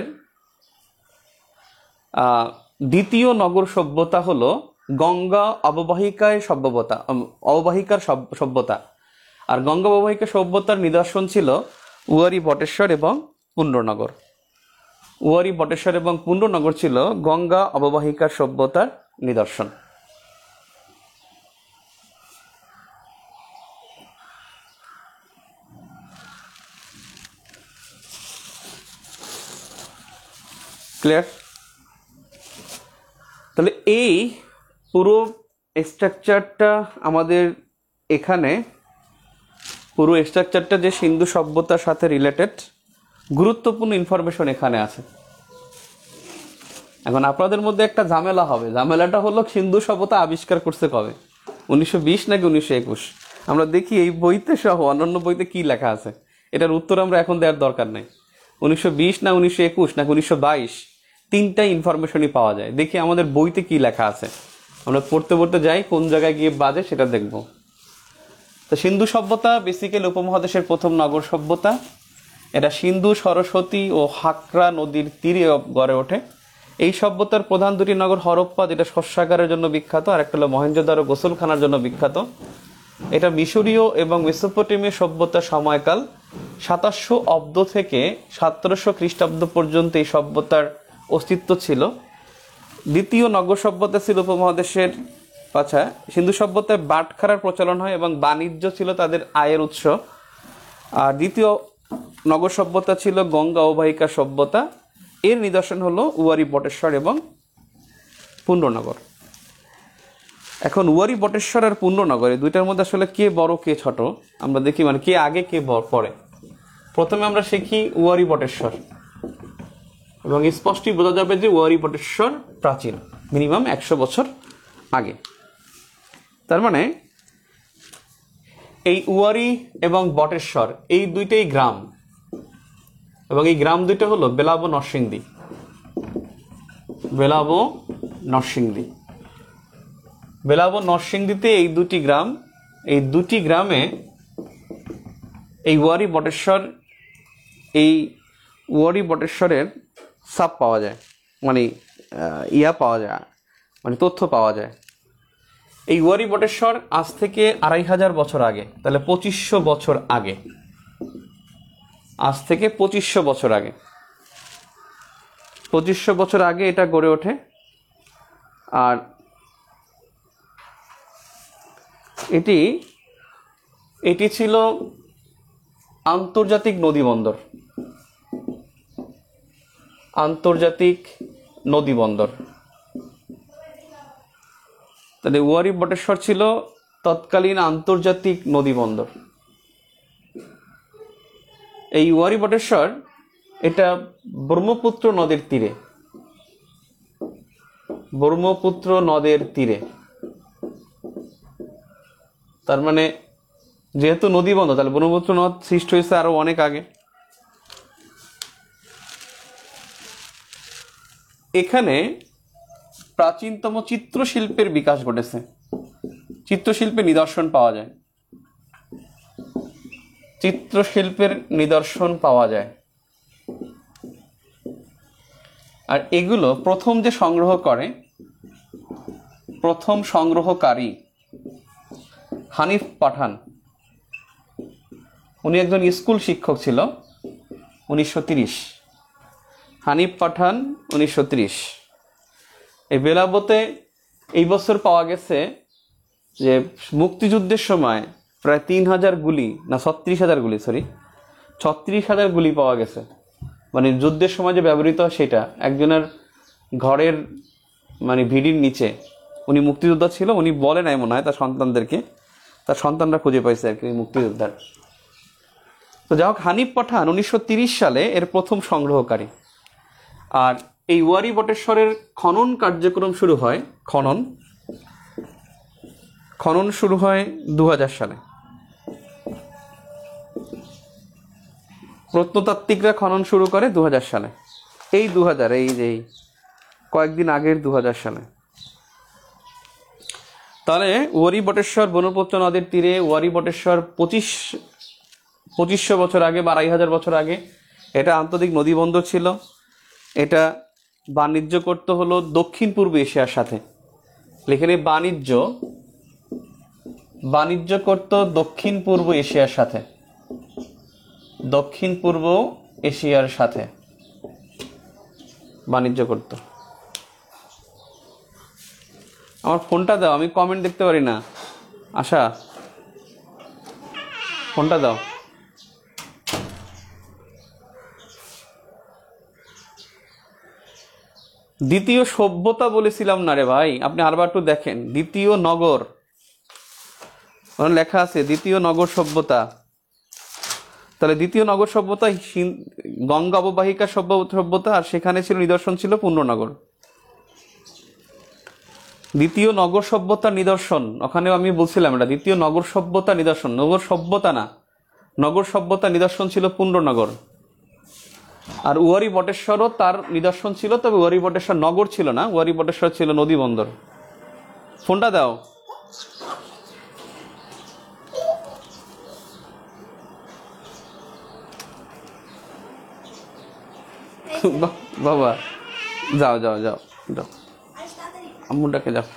দ্বিতীয় নগর সভ্যতা হলো গঙ্গা অববাহিকায় সভ্যতা, অববাহিকার সভ্যতা। আর গঙ্গা অববাহিকা সভ্যতার নিদর্শন ছিল উয়ারি বটেশ্বর এবং পুণ্ডনগর। উয়ারি বটেশ্বর এবং পুণ্ডনগর ছিল গঙ্গা অববাহিকার সভ্যতার নিদর্শন। ক্লিয়ার? তাহলে এই পুরো স্ট্রাকচারটা আমাদের এখানে, পুরো স্ট্রাকচারটা যে সিন্ধু সভ্যতার সাথে রিলেটেড গুরুত্বপূর্ণ ইনফরমেশন এখানে আছে। এখন আপনাদের মধ্যে একটা ঝামেলা হবে, ঝামেলাটা হলো সিন্ধু সভ্যতা আবিষ্কার করছে কবে, উনিশশো বিশ নাকি উনিশশো একুশ? আমরা দেখি এই বইতে সহ অন্যান্য বইতে কি লেখা আছে, এটার উত্তর আমরা এখন দেওয়ার দরকার নেই। উনিশশো বিশ না উনিশশো একুশ নাকি উনিশশো বাইশ, তিনটাই ইনফরমেশনই পাওয়া যায়। দেখি আমাদের বইতে কি লেখা আছে, আমরা পড়তে পড়তে যাই, কোন জায়গায় গিয়ে বাজে সেটা দেখব। তো সিন্ধু সভ্যতা বেসিক্যালি উপমহাদেশের প্রথম নগর সভ্যতা। এটা সিন্ধু, সরস্বতী ও হাকরা নদীর তীরে গড়ে ওঠে। এই সভ্যতার প্রধান দুটি নগর হরপ্পা, যেটা শস্যাগারের জন্য বিখ্যাত, আর একটা হলো মহেঞ্জোদারো গোসলখানার জন্য বিখ্যাত। এটা মিশরীয় এবং মেসোপটেমীয় সভ্যতার সময়কাল সাতাশশো অব্দ থেকে সতেরোশো খ্রিস্টাব্দ পর্যন্ত এই সভ্যতার অস্তিত্ব ছিল। দ্বিতীয় নগর সভ্যতা ছিল উপমহাদেশের আচ্ছা, সিন্ধু সভ্যতায় বাটখারার প্রচলন হয় এবং বাণিজ্য ছিল তাদের আয়ের উৎস। আর দ্বিতীয় নগর সভ্যতা ছিল গঙ্গা অববাহিকা সভ্যতা। এর নিদর্শন হলো উয়ারি বটেশ্বর এবং পুণ্ড্রনগর। এখন উয়ারি বটেশ্বর আর পুণ্ড্রনগর এই দুইটার মধ্যে আসলে কে বড় কে ছোট আমরা দেখি, মানে কে আগে কে পরে। প্রথমে আমরা শিখি উয়ারি বটেশ্বর, এবং স্পষ্টই বোঝা যাবে যে উয়ারি বটেশ্বর প্রাচীন, মিনিমাম একশো বছর আগে। তার মানে এই উয়ারি এবং বটেশ্বর এই দুইটাই গ্রাম, এবং এই গ্রাম দুইটা হলো বেলাব ও নরসিংদী। বেলাব ও নরসিংদী বেলাব ও নরসিংদীতে এই দুটি গ্রাম, এই দুটি গ্রামে এই উয়ারি বটেশ্বর এই উয়ারি বটেশ্বরের সাপ পাওয়া যায়, মানে ইয়া পাওয়া যায়, মানে তথ্য পাওয়া যায়। এই উয়ারি বটেশ্বর আজ থেকে আড়াই হাজার বছর আগে, তাহলে পঁচিশশো বছর আগে, আজ থেকে পঁচিশশো বছর আগে পঁচিশশো বছর আগে এটা গড়ে ওঠে। আর এটি এটি ছিল আন্তর্জাতিক নদী বন্দর, আন্তর্জাতিক নদী বন্দর। তাহলে উয়ারি বটেশ্বর ছিল তৎকালীন আন্তর্জাতিক নদী বন্দর। এই উয়ারি বটেশ্বর এটা ব্রহ্মপুত্র নদের তীরে, ব্রহ্মপুত্র নদের তীরে। তার মানে যেহেতু নদী বন্দর, তাহলে ব্রহ্মপুত্র নদ সৃষ্টি হয়েছে আরো অনেক আগে। এখানে প্রাচীনতম চিত্রশিল্পের বিকাশ ঘটেছে, চিত্রশিল্পের নিদর্শন পাওয়া যায়, চিত্রশিল্পের নিদর্শন পাওয়া যায়। আর এগুলো প্রথম যে সংগ্রহ করে, প্রথম সংগ্রহকারী হানিফ পাঠান। উনি একজন স্কুল শিক্ষক ছিল, উনিশশো তিরিশ। হানিফ পাঠান উনিশশো তিরিশ। এই বেলাবতে এই বছর পাওয়া গেছে যে মুক্তিযুদ্ধের সময় প্রায় তিন হাজার গুলি, না ছত্রিশ হাজার গুলি, সরি ছত্রিশ হাজার গুলি পাওয়া গেছে। মানে যুদ্ধের সময় যে ব্যবহৃত হয় সেটা, একজনের ঘরের মানে ভিডির নিচে, উনি মুক্তিযোদ্ধা ছিল, উনি বলে নাই মনে হয় তার সন্তানদেরকে, তার সন্তানরা খুঁজে পাইছে আর কি মুক্তিযোদ্ধার। তো যাই হোক, হানিফ পাঠান উনিশশো তিরিশ সালে এর প্রথম সংগ্রহকারী। আর এই উয়ারি বটেশ্বরের খনন কার্যক্রম শুরু হয়, খনন খনন শুরু হয় দু হাজার সালে। প্রত্নতাত্ত্বিকরা খনন শুরু করে দু হাজার সালে, এই দু হাজার এই যে কয়েকদিন আগের দু হাজার সালে। তাহলে উয়ারি বটেশ্বর ব্রহ্মপুত্র নদের তীরে, উয়ারি বটেশ্বর পঁচিশ পঁচিশশো বছর আগে বা আড়াই হাজার বছর আগে এটা আন্তর্জাতিক নদী বন্দর ছিল। এটা বাণিজ্য করতে হলো দক্ষিণ পূর্ব এশিয়ার সাথে। এখানে বাণিজ্য বাণিজ্য করত দক্ষিণ পূর্ব এশিয়ার সাথে, দক্ষিণ পূর্ব এশিয়ার সাথে বাণিজ্য করত। আমার ফোনটা দাও, আমি কমেন্ট দেখতে পারি না। আশা, ফোনটা দাও। দ্বিতীয় সভ্যতা বলেছিলাম না রে ভাই, আপনি আরবার একটু দেখেন। দ্বিতীয় নগর লেখা আছে, দ্বিতীয় নগর সভ্যতা। তাহলে দ্বিতীয় নগর সভ্যতা গঙ্গা অববাহিকা সভ্যতা, আর সেখানে ছিল নিদর্শন ছিল পুণ্ড্রনগর। দ্বিতীয় নগর সভ্যতার নিদর্শন, ওখানেও আমি বলছিলাম এটা দ্বিতীয় নগর সভ্যতা নিদর্শন, নগর সভ্যতা না, নগর সভ্যতা নিদর্শন ছিল পুণ্ড্রনগর। আর উয়ারি বটেশ্বরও তার নিদর্শন ছিল, তবে উয়ারি বটেশ্বর নগর ছিল না, উয়ারি বটেশ্বর ছিল নদী বন্দর। ফোনটা দাও। বাবা যাও যাও যাও যাও, আম্মুটাকে যাও।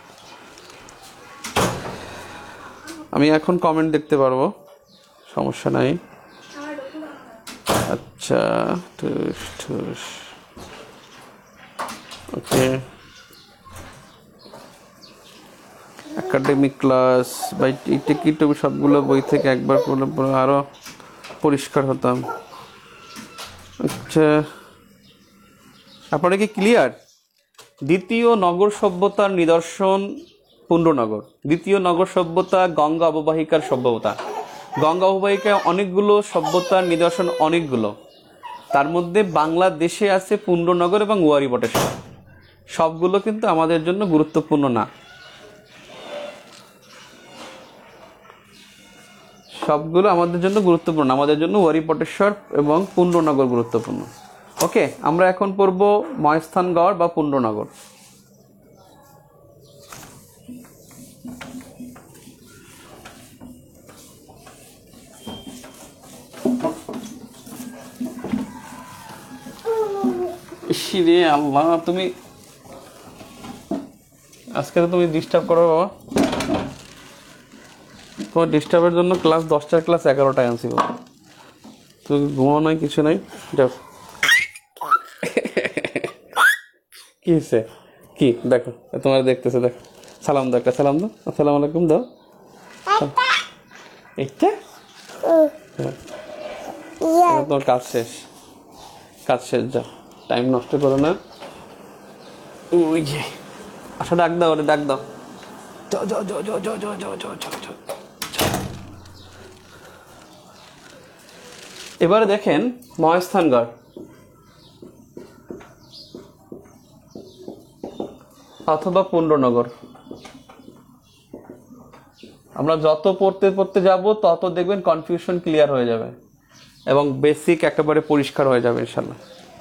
আমি এখন কমেন্ট দেখতে পারবো, সমস্যা নাই। আচ্ছা, ঠুস ঠুস, ওকে। একাডেমিক ক্লাস বা টিকিট সবগুলো বই থেকে একবার পড়লে পরে আরও পরিষ্কার হতাম। আচ্ছা, আপনারা কি ক্লিয়ার? দ্বিতীয় নগর সভ্যতার নিদর্শন পুণ্ড্রনগর। দ্বিতীয় নগর সভ্যতা গঙ্গা অববাহিকার সভ্যতা। গঙ্গা অববাহিকায় অনেকগুলো সভ্যতার নিদর্শন, অনেকগুলো। তার মধ্যে বাংলাদেশে আছে পুণ্ড্রনগর এবং ওয়ারী বটেশ্বর। সবগুলো কিন্তু আমাদের জন্য গুরুত্বপূর্ণ না, সবগুলো আমাদের জন্য গুরুত্বপূর্ণ। আমাদের জন্য ওয়ারী বটেশ্বর এবং পুণ্ড্রনগর গুরুত্বপূর্ণ। ওকে, আমরা এখন পড়ব মহাস্থানগড় বা পুণ্ড্রনগর। রে আল্লাহ, তুমি আজকে তো তুমি ডিস্টার্ব করো বাবা। তোমার ডিস্টার্বের জন্য ক্লাস দশটার ক্লাস এগারোটায় আনছি বাবা। তুমি ঘুমাও নাই, কিছু নাই, যাও। কি হয়েছে? কি দেখো, তোমার দেখতেছে, দেখো। সালাম দাও, একটা সালাম দাও। আসসালামু আলাইকুম দাও। এইটা তোমার কাজ শেষ, কাজ শেষ, যাও, টাইম নষ্ট করো না। ওই যে আচ্ছা, ডাক দাও, ওরে ডাক দাও। যাও যাও যাও যাও যাও যাও যাও যাও যাও যাও। এবারে দেখেন মহাস্থানগড় অথবা পুণ্ড্রনগর। আমরা যত পড়তে পড়তে যাব তত দেখবেন কনফিউশন ক্লিয়ার হয়ে যাবে এবং বেসিক একেবারে পরিষ্কার হয়ে যাবে ইনশাল্লাহ।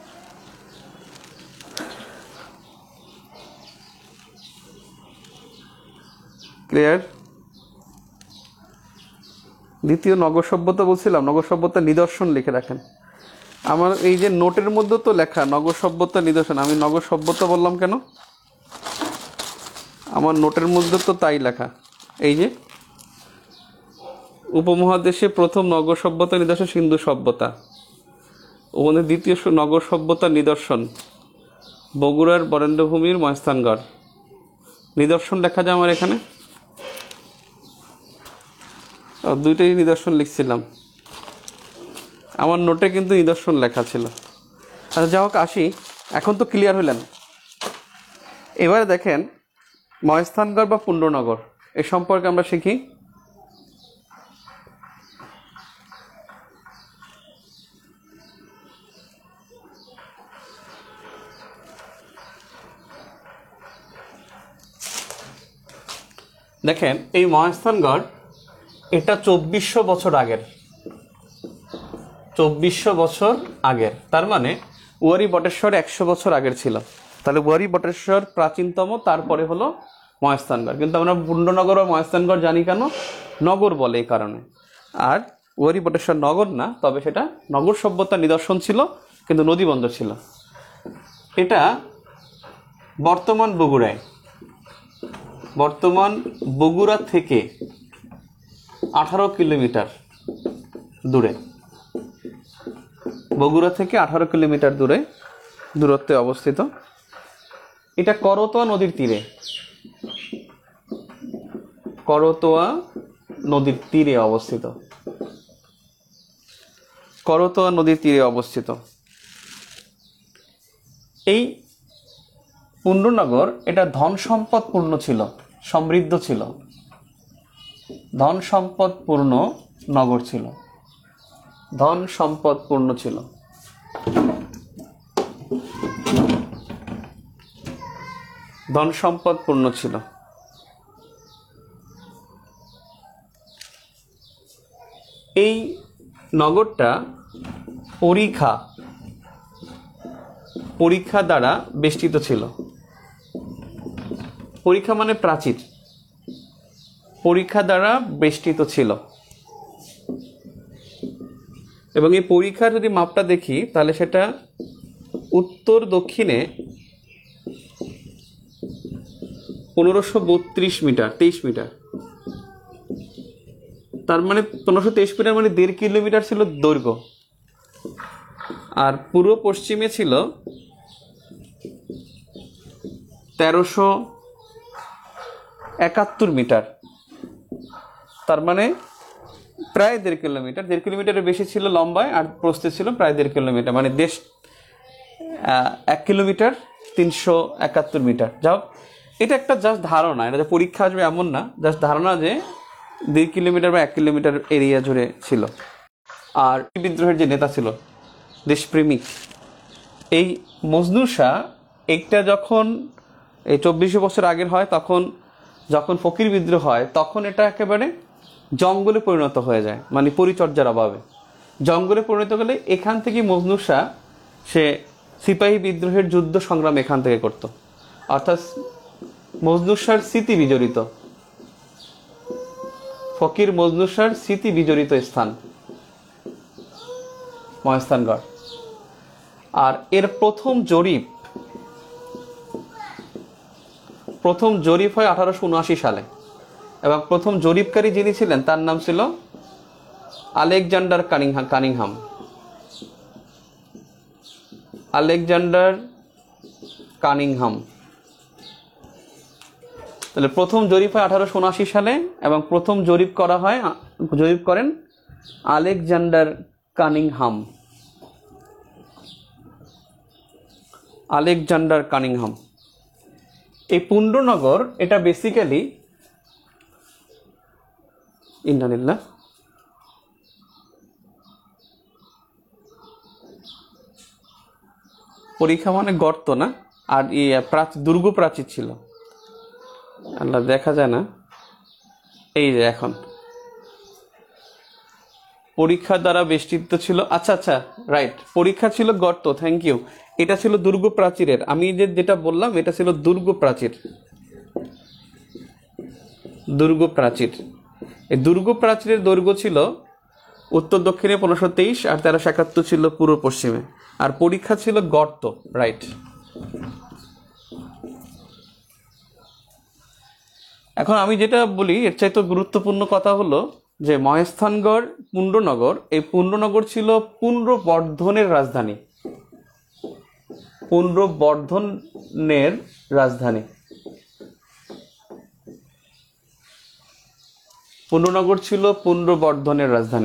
ক্লিয়ার? দ্বিতীয় নগর সভ্যতা বলছিলাম, নগর সভ্যতার নিদর্শন লিখে রাখেন। আমার এই যে নোটের মধ্যে তো লেখা নগর সভ্যতার নিদর্শন, আমি নগর সভ্যতা বললাম কেন? আমার নোটের মধ্যে তো তাই লেখা। এই যে উপমহাদেশে প্রথম নগর সভ্যতা নিদর্শন সিন্ধু সভ্যতা, ওখানে দ্বিতীয় নগর সভ্যতার নিদর্শন বগুড়ার বরেন্দ্রভূমির মহাস্থানগড়। নিদর্শন লেখা যায় আমার এখানে, দুইটাই নিদর্শন লিখছিলাম। আমার নোটে কিন্তু নিদর্শন লেখা ছিল। আচ্ছা, যা হোক, আসি, এখন তো ক্লিয়ার হলেন। এবারে দেখেন মহাস্থানগড় বা পুণ্ড্রনগর এ সম্পর্কে আমরা শিখি। দেখেন এই মহাস্থানগড়, এটা চব্বিশশো বছর আগের, চব্বিশশো বছর আগের। তার মানে ওয়ারী বটেশ্বর একশো বছর আগের ছিল। তাহলে ওয়ারী বটেশ্বর প্রাচীনতম, তারপরে হলো মহাস্থানগড়। কিন্তু আমরা পুণ্ড্রনগর বা মহাস্থানগড় জানি কেন? নগর বলে এই কারণে। আর ওয়ারী বটেশ্বর নগর না, তবে সেটা নগর সভ্যতার নিদর্শন ছিল, কিন্তু নদী বন্দর ছিল। এটা বর্তমান বগুড়ায়, বর্তমান বগুড়া থেকে আঠারো কিলোমিটার দূরে, বগুড়া থেকে আঠারো কিলোমিটার দূরে দূরত্বে অবস্থিত। এটা করতোয়া নদীর তীরে, করতোয়া নদীর তীরে অবস্থিত, করতোয়া নদীর তীরে অবস্থিত। এই পুণ্ড্রনগর এটা ধন সম্পদ পূর্ণ ছিল, সমৃদ্ধ ছিল, ধন সম্পদ পূর্ণ নগর ছিল, ধন সম্পদ পূর্ণ ছিল। ধন সম্পদ পূর্ণ ছিল। এই নগরটা পরিখা, পরিখা দ্বারা বেষ্টিত ছিল। পরিখা মানে প্রাচীর, পরিখা দ্বারা বেষ্টিত ছিল। এবং এই পরিখার যদি মাপটা দেখি তাহলে সেটা উত্তর দক্ষিণে পনেরোশো বত্রিশ মিটার, তেইশ মিটার। তার মানে পনেরোশো তেইশ মিটার মানে দেড় কিলোমিটার ছিল দৈর্ঘ্য। আর পূর্ব পশ্চিমে ছিল তেরোশো একাত্তর মিটার, তার মানে প্রায় দেড় কিলোমিটার, দেড় কিলোমিটারের বেশি ছিল লম্বায়, আর প্রস্থে ছিল প্রায় দেড় কিলোমিটার, মানে দেশ এক কিলোমিটার তিনশো একাত্তর মিটার। যাও, এটা একটা জাস্ট ধারণা, এটা যে পরীক্ষা আসবে এমন না, জাস্ট ধারণা যে দেড় কিলোমিটার বা এক কিলোমিটার এরিয়া জুড়ে ছিল। আর বিদ্রোহের যে নেতা ছিল দেশপ্রেমিক এই মজনু শাহ, এইটা যখন এই চব্বিশশো বছর আগের হয়, তখন যখন ফকির বিদ্রোহ হয় তখন এটা একেবারে জঙ্গলে পরিণত হয়ে যায়, মানে পরিচর্যার অভাবে জঙ্গলে পরিণত গেলে এখান থেকে মজনু শাহ সে সিপাহী বিদ্রোহের যুদ্ধ সংগ্রাম এখান থেকে করত, অর্থাৎ মজনু শাহর স্মৃতি বিজড়িত, ফকির মজনু শাহর স্মৃতি বিজড়িত স্থান মহেস্থানগড়। আর এর প্রথম জরিপ প্রথম জরিপ হয় আঠারোশো উনআশি সালে, এবং প্রথম জরিপকারী যিনি ছিলেন তার নাম ছিল Alexander Cunningham Cunningham Alexander Cunningham. তাহলে প্রথম জরিপ হয় আঠারোশো উনআশি সালে, এবং প্রথম জরিপ করা হয় জরিপ করেন আলেকজান্ডার কানিংহাম আলেকজান্ডার কানিংহাম এই পুণ্ডনগর, এটা বেসিক্যালি ইন্নালিল্লাহ পরীক্ষা মানে গর্ত না, আর এই দুর্গ প্রাচীর ছিল, আল্লাহ দেখা যায় না, এই যে এখন পরীক্ষা দ্বারা বেষ্টিত ছিল। আচ্ছা আচ্ছা রাইট, পরীক্ষা ছিল গর্ত, থ্যাংক ইউ। এটা ছিল দুর্গ প্রাচীরের, আমি যে যেটা বললাম এটা ছিল দুর্গ প্রাচীর দুর্গ প্রাচীর এই দুর্গ প্রাচীরের দৈর্ঘ্য ছিল উত্তর দক্ষিণে পনেরোশো তেইশ, আর তেরোশো একাত্তর ছিল পূর্ব পশ্চিমে, আর পরীক্ষা ছিল গর্ত, রাইট। এখন আমি যেটা বলি এর চাইতে গুরুত্বপূর্ণ কথা হলো যে মহেস্থানগড় পুণ্ডনগর, এই পুণ্ডনগর ছিল পুণ্ড্রবর্ধনের রাজধানী পুণ্ড্রবর্ধনের রাজধানী পুণ্ডনগর ছিল পুণ্ড্রবর্ধনের রাজধানী।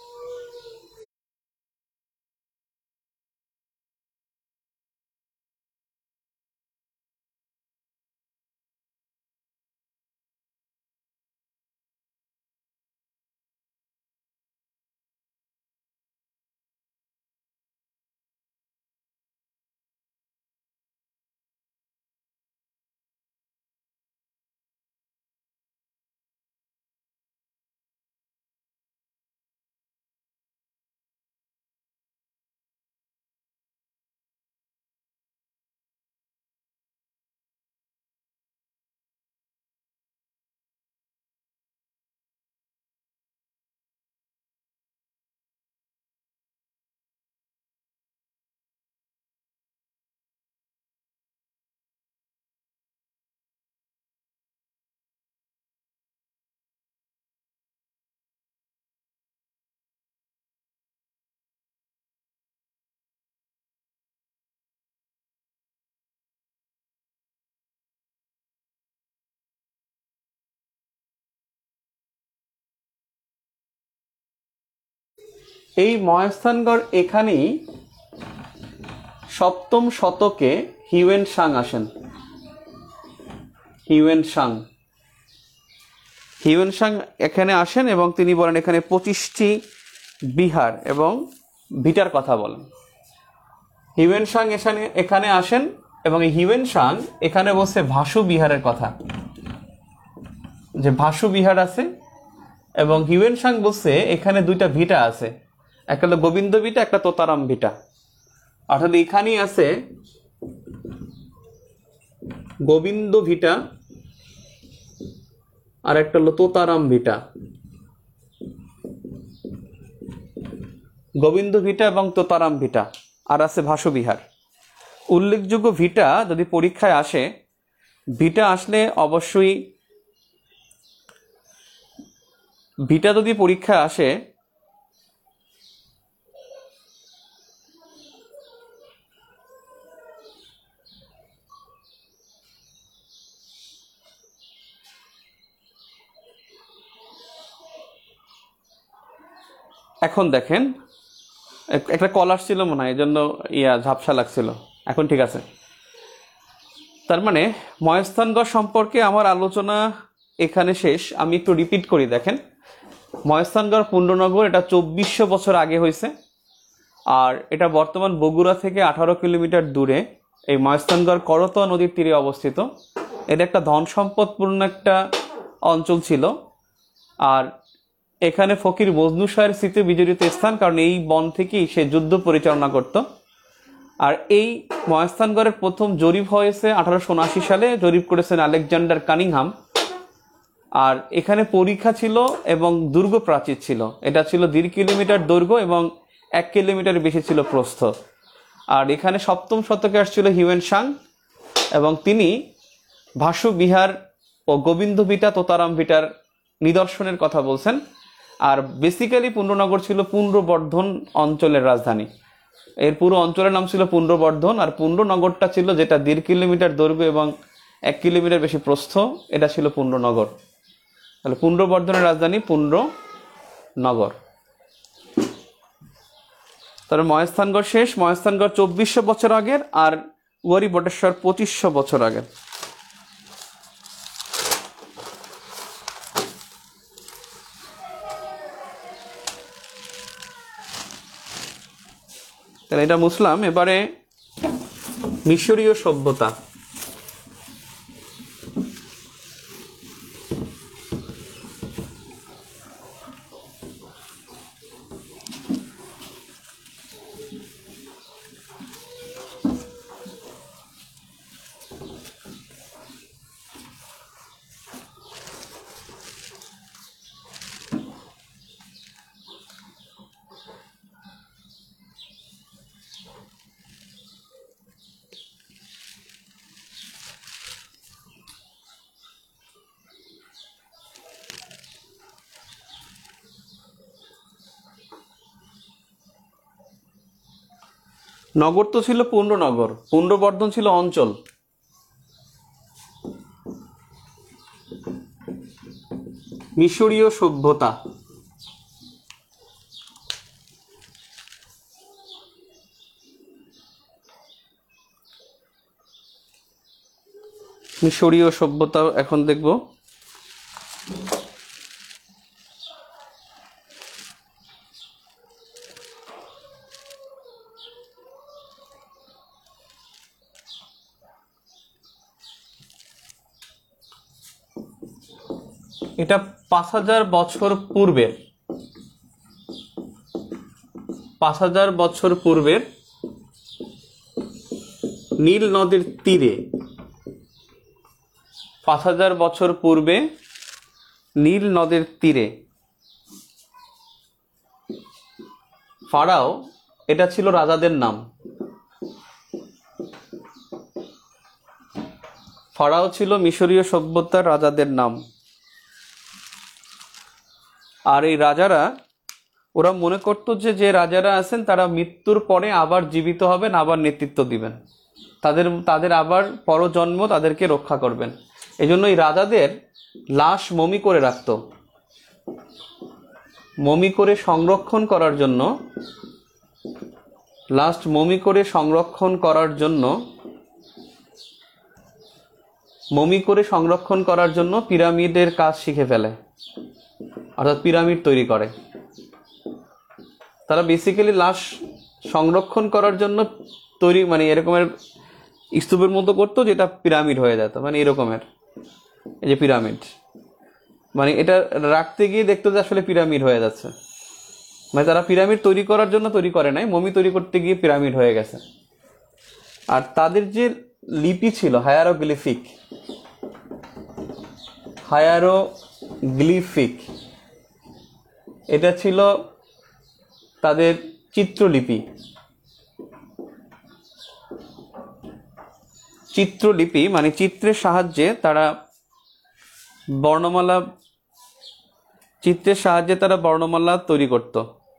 এই মহেস্থানগড় এখানেই সপ্তম শতকে হিউয়েন সাং আসেন হিউয়েন সাং হিউয়েন সাং এখানে আসেন এবং তিনি বলেন এখানে পঁচিশটি বিহার এবং ভিটার কথা বলেন। হিউয়েন সাং এখানে এখানে আসেন এবং এই হিউয়েন সাং এখানে বসে ভাসু বিহারের কথা, যে ভাসু বিহার আছে, এবং হিউয়েন সাং বলছে এখানে দুইটা ভিটা আছে, একটা হলো গোবিন্দ ভিটা, একটা তোতারাম ভিটা, অর্থাৎ এখানেই আছে গোবিন্দ ভিটা আর একটা হলো তোতারাম ভিটা। গোবিন্দ ভিটা এবং তোতারাম ভিটা, আর আছে ভাসু বিহার। উল্লেখযোগ্য ভিটা যদি পরীক্ষায় আসে, ভিটা আসলে অবশ্যই ভিটা যদি পরীক্ষায় আসে এখন দেখেন, এক- একটা কল আসছিল মনে হয়, এই জন্য ইয়া ঝাপসা লাগছিল। এখন ঠিক আছে। তার মানে মহেস্থানগড় সম্পর্কে আমার আলোচনা এখানে শেষ। আমি একটু রিপিট করি, দেখেন। মহেস্থানগড় পুণ্ডনগর এটা চব্বিশশো বছর আগে হয়েছে, আর এটা বর্তমান বগুড়া থেকে আঠারো কিলোমিটার দূরে এই মহেস্থানগড় করতোয়া নদীর তীরে অবস্থিত। এটা একটা ধন সম্পদপূর্ণ একটা অঞ্চল ছিল। আর এখানে ফকির মজনু শাহের স্মৃতি বিজড়িত স্থান, কারণ এই বন থেকেই সে যুদ্ধ পরিচালনা করত। আর এই মহেস্থানগড়ের প্রথম জরিপ হয়েছে আঠারোশো উনআশি সালে, জরিপ করেছেন আলেকজান্ডার কানিংহাম। আর এখানে পরীক্ষা ছিল এবং দুর্গ প্রাচীর ছিল। এটা ছিল দেড় কিলোমিটার দৈর্ঘ্য এবং এক কিলোমিটার বেশি ছিল প্রস্থ। আর এখানে সপ্তম শতকে আসছিল হিউয়েন সাং, এবং তিনি ভাসু বিহার ও গোবিন্দ ভিটা তোতারাম ভিটার নিদর্শনের কথা বলছেন। আর বেসিক্যালি পুণ্ডনগর ছিল পুণ্ড্রবর্ধন অঞ্চলের রাজধানী। এর পুরো অঞ্চলের নাম ছিল পুণ্ড্রবর্ধন। আর পুণ্ডনগরটা ছিল যেটা দেড় কিলোমিটার দৈর্ঘ্য এবং এক কিলোমিটার বেশি প্রস্থ, এটা ছিল পুণ্ডনগর। তাহলে পুণ্ড্রবর্ধনের রাজধানী পুণ্ডনগর। তাহলে মহেস্থানগড় শেষ। মহেস্থানগড় চব্বিশশো বছর আগের, আর উয়ারি বটেশ্বর পঁচিশশো বছর আগের। তাহলে এটা মুসলাম। এবারে মিশরীয় সভ্যতা। নগর তো ছিল পুণ্ডনগর, পুণ্ড্রবর্ধন ছিল অঞ্চল। মিশরীয় সভ্যতা। মিশরীয় সভ্যতা এখন দেখব। এটা পাঁচ হাজার বছর পূর্বের, পাঁচ হাজার বছর পূর্বের নীল নদীর তীরে, পাঁচ হাজার বছর পূর্বে নীল নদের তীরে ফারাও, এটা ছিল রাজাদের নাম। ফারাও ছিল মিশরীয় সভ্যতার রাজাদের নাম। আর এই রাজারা, ওরা মনে করতো যে যে রাজারা আছেন তারা মৃত্যুর পরে আবার জীবিত হবেন, আবার নেতৃত্ব দিবেন, তাদের তাদের আবার পরজন্ম তাদেরকে রক্ষা করবেন। এই জন্য এই রাজাদের লাশ মমি করে রাখতো। মমি করে সংরক্ষণ করার জন্য, লাস্ট মমি করে সংরক্ষণ করার জন্য মমি করে সংরক্ষণ করার জন্য পিরামিডের কাজ শিখে ফেলে, অর্থাৎ পিরামিড তৈরি করে। তারা বেসিক্যালি লাশ সংরক্ষণ করার জন্য তৈরি, মানে এরকমের স্তূপের মতো করতো যেটা পিরামিড হয়ে যেত, মানে এরকমের। এই যে পিরামিড, মানে এটা রাখতে গিয়ে দেখতো যে আসলে পিরামিড হয়ে যাচ্ছে। মানে তারা পিরামিড তৈরি করার জন্য তৈরি করে নাই, মমি তৈরি করতে গিয়ে পিরামিড হয়ে গেছে। আর তাদের যে লিপি ছিল হায়ারোগ্লিফিক, হায়ারোগ্লিফিক এটা ছিল তাদের চিত্রলিপি। চিত্রলিপি মানে চিত্রের সাহায্যে তারা বর্ণমালা, চিত্রের সাহায্যে তারা বর্ণমালা তৈরি করত।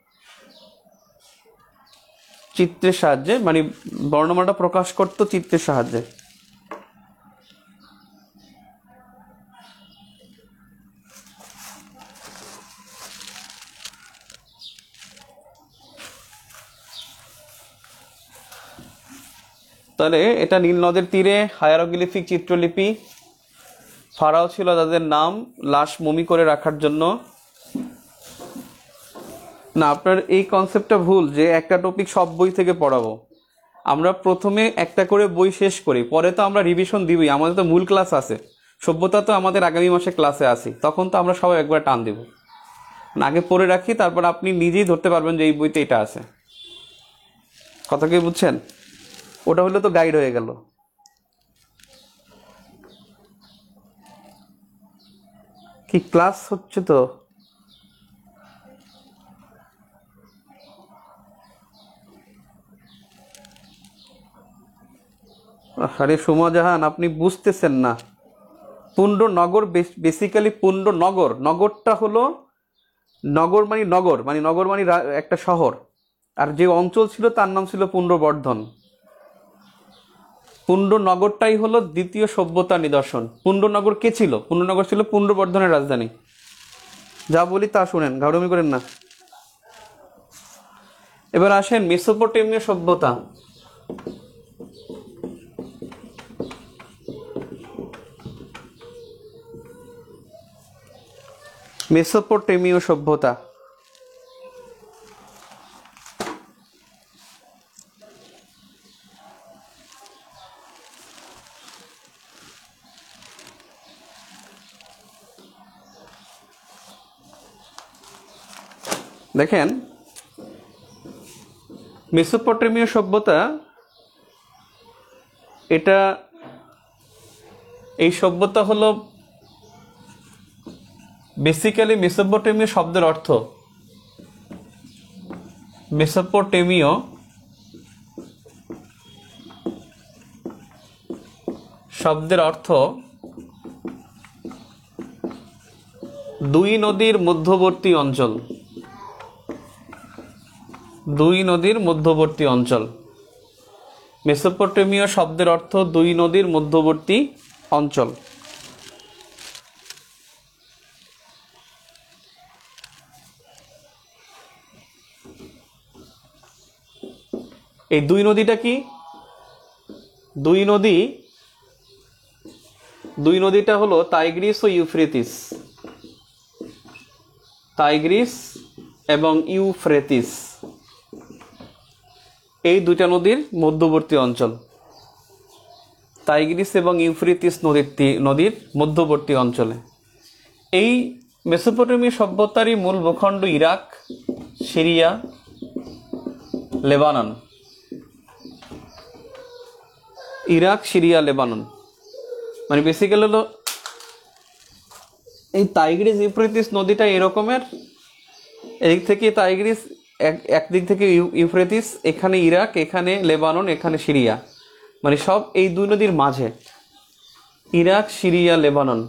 চিত্রের সাহায্যে মানে বর্ণমালাটা প্রকাশ করত চিত্রের সাহায্যে। তাহলে এটা নীল নদের তীরে হায়ারোগ্লিফিক চিত্রলিপি। ফারাও ছিল তাদের নাম লাশ মমি করে রাখার জন্য। না, আপনার এই কনসেপ্টটা ভুল যে একটা টপিক সব বই থেকে পড়াবো। আমরা প্রথমে একটা করে বই শেষ করি, পরে তো আমরা রিভিশন দিবই। আমাদের তো মূল ক্লাস আছে, সভ্যতা তো আমাদের আগামী মাসে ক্লাসে আসি, তখন তো আমরা সবাই একবার টান দিব। আগে পড়ে রাখি, তারপর আপনি নিজেই ধরতে পারবেন যে এই বইতে এটা আছে। কথা কি বুঝছেন? ওটা হলে তো গাইড হয়ে গেল। কি ক্লাস হচ্ছে তো? আরে সুমাজাহান, আপনি বুঝতেছেন না। পুণ্ড নগর বেসিক্যালি পুণ্ড নগর, নগরটা হলো নগর মানে নগর মানে নগর মানে একটা শহর, আর যে অঞ্চল ছিল তার নাম ছিল পুণ্ড্রবর্ধন। পুণ্ডনগরটাই হলো দ্বিতীয় সভ্যতার নিদর্শন। পুণ্ডনগর কে ছিল? পুণ্ডনগর ছিল পুণ্ড্রবর্ধনের রাজধানী। যা বলি তা শুনেন, ঘাড়মি করেন না। এবার আসেন মেসোপটেমীয় সভ্যতা। মেসোপটেমীয় সভ্যতা দেখেন, মেসোপটেমীয় সভ্যতা এটা এই সভ্যতা হলো বেসিক্যালি মেসোপটেমীয় শব্দের অর্থ মেসোপটেমীয় শব্দের অর্থ দুই নদীর মধ্যবর্তী অঞ্চল। দুই নদীর মধ্যবর্তী অঞ্চল মেসোপটেমীয় শব্দের অর্থ দুই নদীর মধ্যবর্তী অঞ্চল। এই দুই নদীটা কি? দুই নদী দুই নদীটা হলো টাইগ্রিস ও ইউফ্রেটিস। টাইগ্রিস এবং ইউফ্রেটিস এই দুইটা নদীর মধ্যবর্তী অঞ্চল। টাইগ্রিস এবং ইউফ্রেটিস নদীর নদীর মধ্যবর্তী অঞ্চলে এই মেসোপটেমীয় সভ্যতারই মূল ভূখণ্ড Iraq, Syria, Lebanon. Iraq, Syria, Lebanon মানে বেসিক্যালি হলো এই টাইগ্রিস ইউফ্রেটিস নদীটা এরকমের। এদিক থেকে টাইগ্রিস, একদিক থেকে ইউফ্রেটিস, এখানে ইরাক, এখানে লেবানন, এখানে সিরিয়া, মানে সব এই দুই নদীর মাঝে ইরাক, সিরিয়া, লেবানন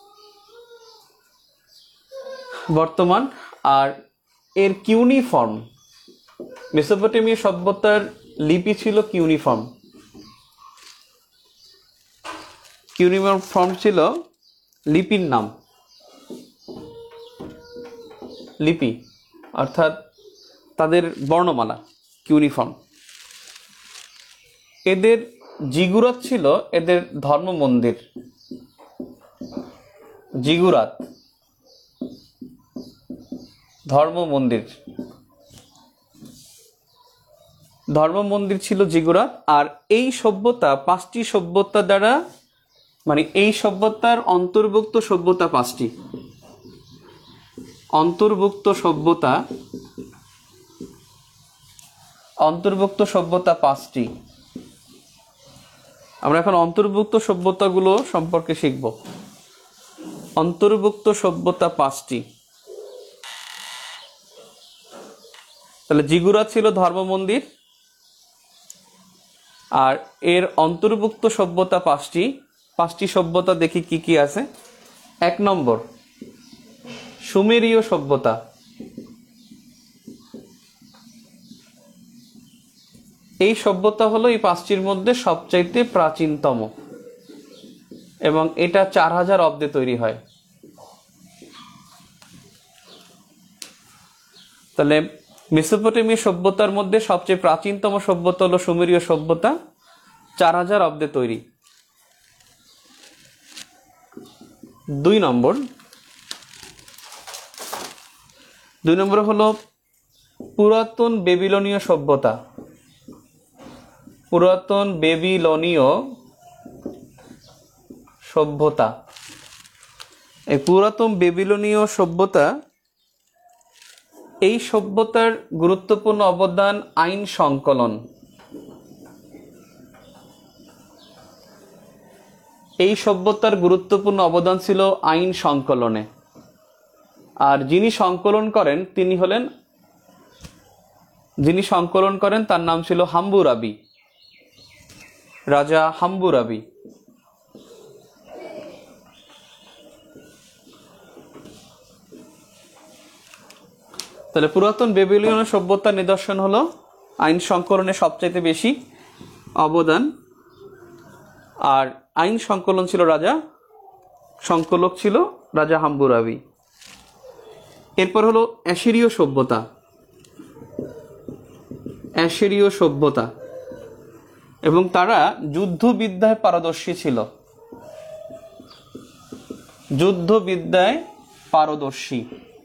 বর্তমান। আর এর কিউনিফর্ম, মেসোপটেমীয় সভ্যতার লিপি ছিল কিউনিফর্ম। কিউনিফর্ম ছিল লিপির নাম। লিপি অর্থাৎ তাদের বর্ণমালা কিউনিফর্ম। এদের জিগুরাত ছিল এদের ধর্ম মন্দির। জিগুরাত ধর্ম মন্দির ধর্ম মন্দির ছিল জিগুরাত। আর এই সভ্যতা পাঁচটি সভ্যতা দ্বারা, মানে এই সভ্যতার অন্তর্ভুক্ত সভ্যতা পাঁচটি। অন্তর্ভুক্ত সভ্যতা অন্তর্ভুক্ত সভ্যতা পাঁচটি। আমরা এখন অন্তর্ভুক্ত সভ্যতাগুলো সম্পর্কে শিখব। অন্তর্ভুক্ত সভ্যতা পাঁচটি। তাহলে জিগুরাত ছিল ধর্ম মন্দির, আর এর অন্তর্ভুক্ত সভ্যতা পাঁচটি। পাঁচটি সভ্যতা দেখি কি কি আছে। এক নম্বর, সুমেরীয় সভ্যতা। এই সভ্যতা হলো এই পাঁচটির মধ্যে সবচাইতে প্রাচীনতম এবং এটা চার হাজার অব্দে তৈরি হয়। তাহলে মেসোপটেমীয় সভ্যতার মধ্যে সবচেয়ে প্রাচীনতম সভ্যতা হলো সুমেরীয় সভ্যতা। চার হাজার অব্দে তৈরি। দুই নম্বর দুই নম্বরে হলো পুরাতন বেবিলনীয় সভ্যতা। পুরাতন বেবিলনীয় সভ্যতা এই পুরাতন বেবিলনীয় সভ্যতা এই সভ্যতার গুরুত্বপূর্ণ অবদান আইন সংকলন। এই সভ্যতার গুরুত্বপূর্ণ অবদান ছিল আইন সংকলনে। আর যিনি সংকলন করেন তিনি হলেন যিনি সংকলন করেন তার নাম ছিল হাম্বুরাবি, রাজা হাম্বুরাবি। তাহলে পুরাতন বেবিলনীয় সভ্যতার নিদর্শন হলো আইন সংকলনে সবচাইতে বেশি অবদান। আর আইন সংকলন ছিল রাজা সংকলক ছিল রাজা হাম্বুরাবি। এরপর হলো অ্যাসিরীয় সভ্যতা। অ্যাসিরীয় সভ্যতা এবং তারা যুদ্ধবিদ্যায় পারদর্শী ছিল। যুদ্ধবিদ্যায় পারদর্শী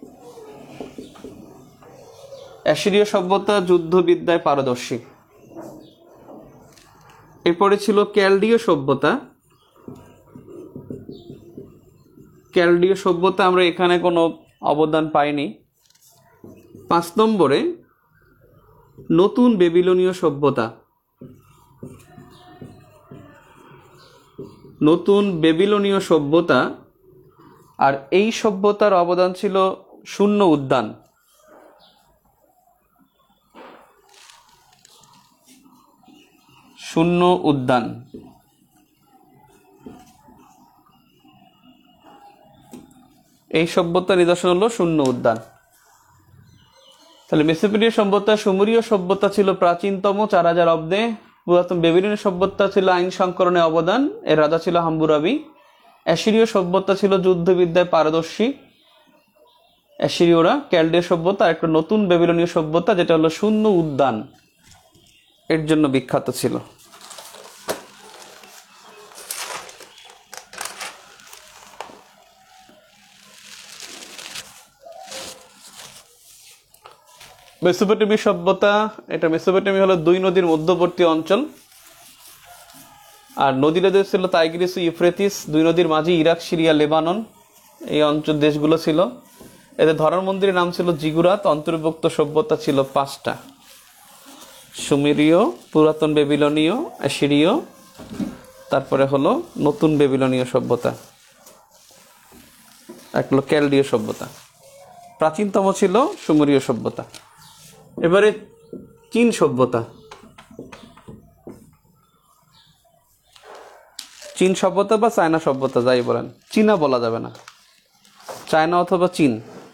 অ্যাসিরীয় সভ্যতা যুদ্ধবিদ্যায় পারদর্শী। এরপরে ছিল ক্যালডীয় সভ্যতা। ক্যালডীয় সভ্যতা আমরা এখানে কোনো অবদান পাইনি। পাঁচ নম্বরে নতুন বেবিলনীয় সভ্যতা। নতুন বেবিলনীয় সভ্যতা আর এই সভ্যতার অবদান ছিল শূন্য উদ্যান। শূন্য উদ্যান এই সভ্যতার নিদর্শন হলো শূন্য উদ্যান। তাহলে মেসোপটেমীয় সভ্যতা সুমেরীয় সভ্যতা ছিল প্রাচীনতম চার হাজার অব্দে। পুরাতন বেবিলনীয় সভ্যতা ছিল আইন সংকলনে অবদান, এর রাজা ছিল হাম্বুরাবি। অ্যাসিরীয় সভ্যতা ছিল যুদ্ধবিদ্যায় পারদর্শী, অ্যাসিরীয়রা। ক্যালডীয় সভ্যতা একটা নতুন বেবিলনীয় সভ্যতা যেটা হলো শূন্য উদ্যান, এর জন্য বিখ্যাত ছিল। মেসোপটেমী সভ্যতা, এটা মেসোপটেমি হলো দুই নদীর মধ্যবর্তী অঞ্চল। আর নদী নদী ছিল তাইগ্রিস ও ইউফ্রেটিস, দুই নদীর মাঝে ইরাক, সিরিয়া, লেবানন এই অঞ্চল দেশগুলো ছিল। এদের ধর্ম মন্দিরের নাম ছিল জিগুরাত। অন্তর্ভুক্ত সভ্যতা ছিল পাঁচটা: সুমেরীয়, পুরাতন বেবিলনীয়, অ্যাসিরীয়, তারপরে হলো নতুন বেবিলনীয় সভ্যতা, এক হলো ক্যালডীয় সভ্যতা। প্রাচীনতম ছিল সুমেরীয় সভ্যতা। এবারে চীন সভ্যতা। চীন সভ্যতা বা চায়না সভ্যতা যাই বলেন, চীনা বলা যাবে না, চায়না অথবা চীন।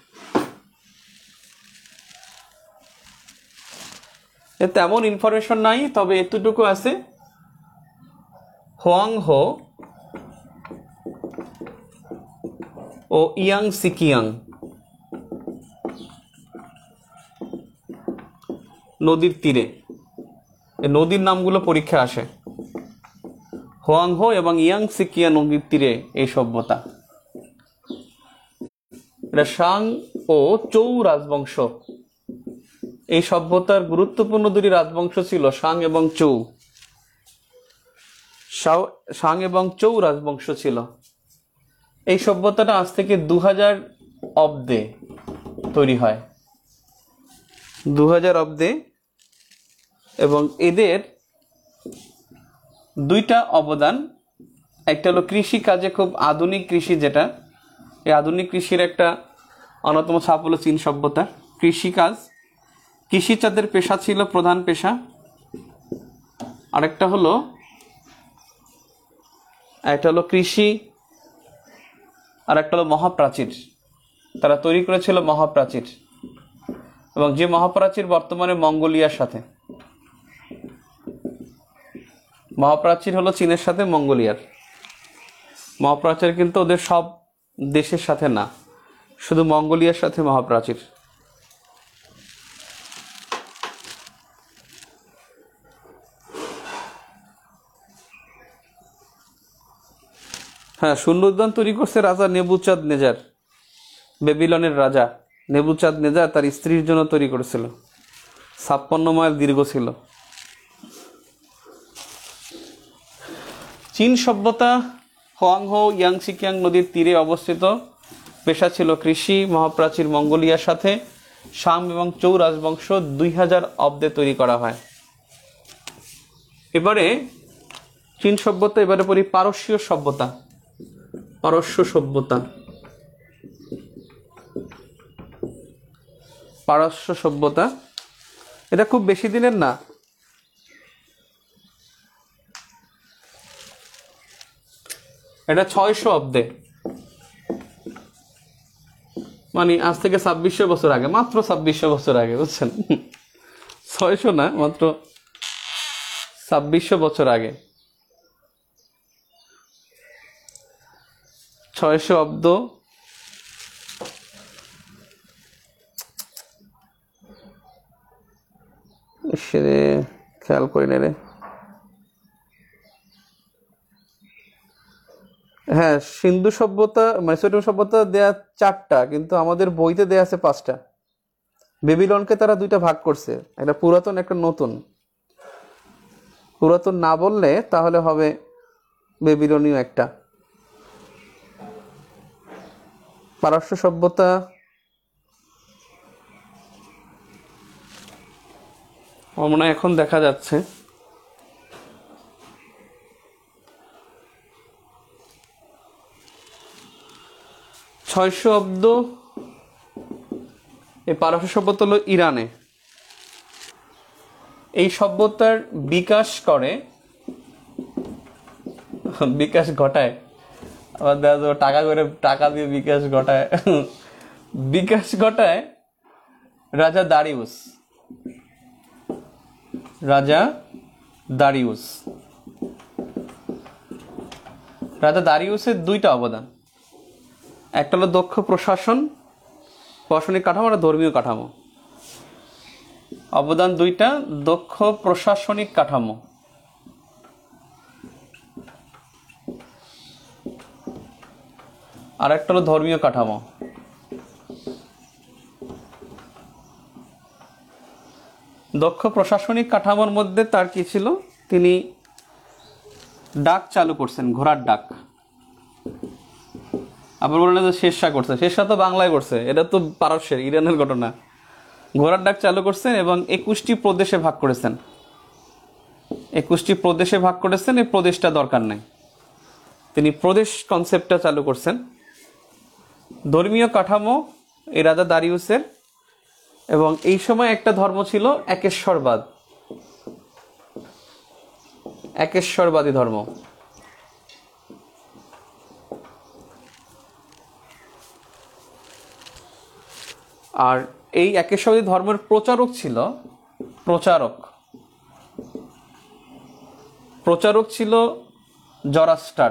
এতে এমন ইনফরমেশন নাই, তবে এতটুকু আছে, হোয়াংহো ও ইয়াং সিকিয়াং নদীর তীরে, এই নদীর নামগুলো পরীক্ষা আসে। হোয়াংহো এবং ইয়াং সিকিয়া নদীর তীরে এই সভ্যতা। এটা শাং ও চৌ রাজবংশ। এই সভ্যতার গুরুত্বপূর্ণ দুটি রাজবংশ ছিল শাং এবং চৌ। শাং এবং চৌ রাজবংশ ছিল। এই সভ্যতাটা আজ থেকে দু হাজার অব্দে তৈরি হয়, দু হাজার অব্দে। এবং এদের দুইটা অবদান, একটা হলো কৃষি কাজে, খুব আধুনিক কৃষি, যেটা এই আধুনিক কৃষির একটা অন্যতম ছাপ হলো চীন সভ্যতা। কৃষিকাজ, কৃষি তাদের পেশা ছিল, প্রধান পেশা। আরেকটা হলো একটা হলো কৃষি, আর একটা হলো মহাপ্রাচীর। তারা তৈরি করেছিল মহাপ্রাচীর, এবং যে মহাপ্রাচীর বর্তমানে মঙ্গোলিয়ার সাথে। মহাপ্রাচীর হলো চীনের সাথে মঙ্গোলিয়ার। মহাপ্রাচীর কিন্তু ওদের সব দেশের সাথে না, শুধু মঙ্গোলিয়ার সাথে মহাপ্রাচীর। হ্যাঁ, শূন্য উদ্যান তৈরি করছে রাজা নেবুচাঁদ নেজার, বেবিলনের রাজা নেবুচাঁদ নেজার তার স্ত্রীর জন্য তৈরি করেছিল। ছাপ্পান্ন মাইল দীর্ঘ ছিল। চীন সভ্যতা হোয়াংহো ইয়াংসিকিয়াং নদীর তীরে অবস্থিত। পেশা ছিল কৃষি। মহাপ্রাচীর মঙ্গোলিয়ার সাথে শাম এবং চৌ রাজবংশ দুই হাজার অব্দে তৈরি করা হয়। এবারে চীন সভ্যতা, এবারে পড়ি পারস্য সভ্যতা। পারস্য সভ্যতা পারস্য সভ্যতা এটা খুব বেশি দিনের না। এটা ছয়শো অব্দে, মানে আজ থেকে ছাব্বিশশো বছর আগে, মাত্র ছাব্বিশশো বছর আগে, বুঝছেন? ছয়শো না, মাত্র ছাব্বিশশো বছর আগে। ছয়শো অব্দ সেরে খেয়াল করি না রে। হ্যাঁ, সিন্ধু সভ্যতা মেসোপটেমিয়া সভ্যতা দেয়া চারটা, কিন্তু আমাদের বইতে দেয়া আছে পাঁচটা। বেবিলনকে তারা দুইটা ভাগ করছে, একটা পুরাতন একটা নতুন। পুরাতন না বললে তাহলে হবে বেবিলনীয় একটা। পারস্য সভ্যতা আমার মনে হয় এখন দেখা যাচ্ছে। ছয়শো অব্দ এই পারস্য সভ্যতা হলো ইরানে। এই সভ্যতার বিকাশ করে, বিকাশ ঘটায়, আবার দেখা যাবে টাকা করে টাকা দিয়ে বিকাশ ঘটায় বিকাশ ঘটায় রাজা দারিউস। রাজা দারিউস রাজা দারিউসের দুইটা অবদান। একটা হলো দক্ষ প্রশাসন, প্রশাসনিক কাঠামো আর ধর্মীয় কাঠামো। অবদান দুইটা, দক্ষ প্রশাসনিক কাঠামো আর একটা হলো ধর্মীয় কাঠামো। দক্ষ প্রশাসনিক কাঠামোর মধ্যে তার কি ছিল, তিনি ডাক চালু করছেন, ঘোড়ার ডাক। আবার বললেন যে শেরশাহ করছে, শেরশাহ তো বাংলায় করছে, এটা তো পারস্যের ইরানের ঘটনা। ঘোড়ার ডাক চালু করছেন এবং একুশটি প্রদেশে ভাগ করেছেন। একুশটি প্রদেশে ভাগ করেছেন, এই প্রদেশটা দরকার নাই, তিনি প্রদেশ কনসেপ্টটা চালু করছেন। ধর্মীয় কাঠামো এই রাজা দারিউসের, এবং এই সময় একটা ধর্ম ছিল একেশ্বরবাদ, একেশ্বরবাদী ধর্ম। আর এই একেশ্বরবাদী ধর্মের প্রচারক ছিল প্রচারক প্রচারক ছিল জরাস্টার।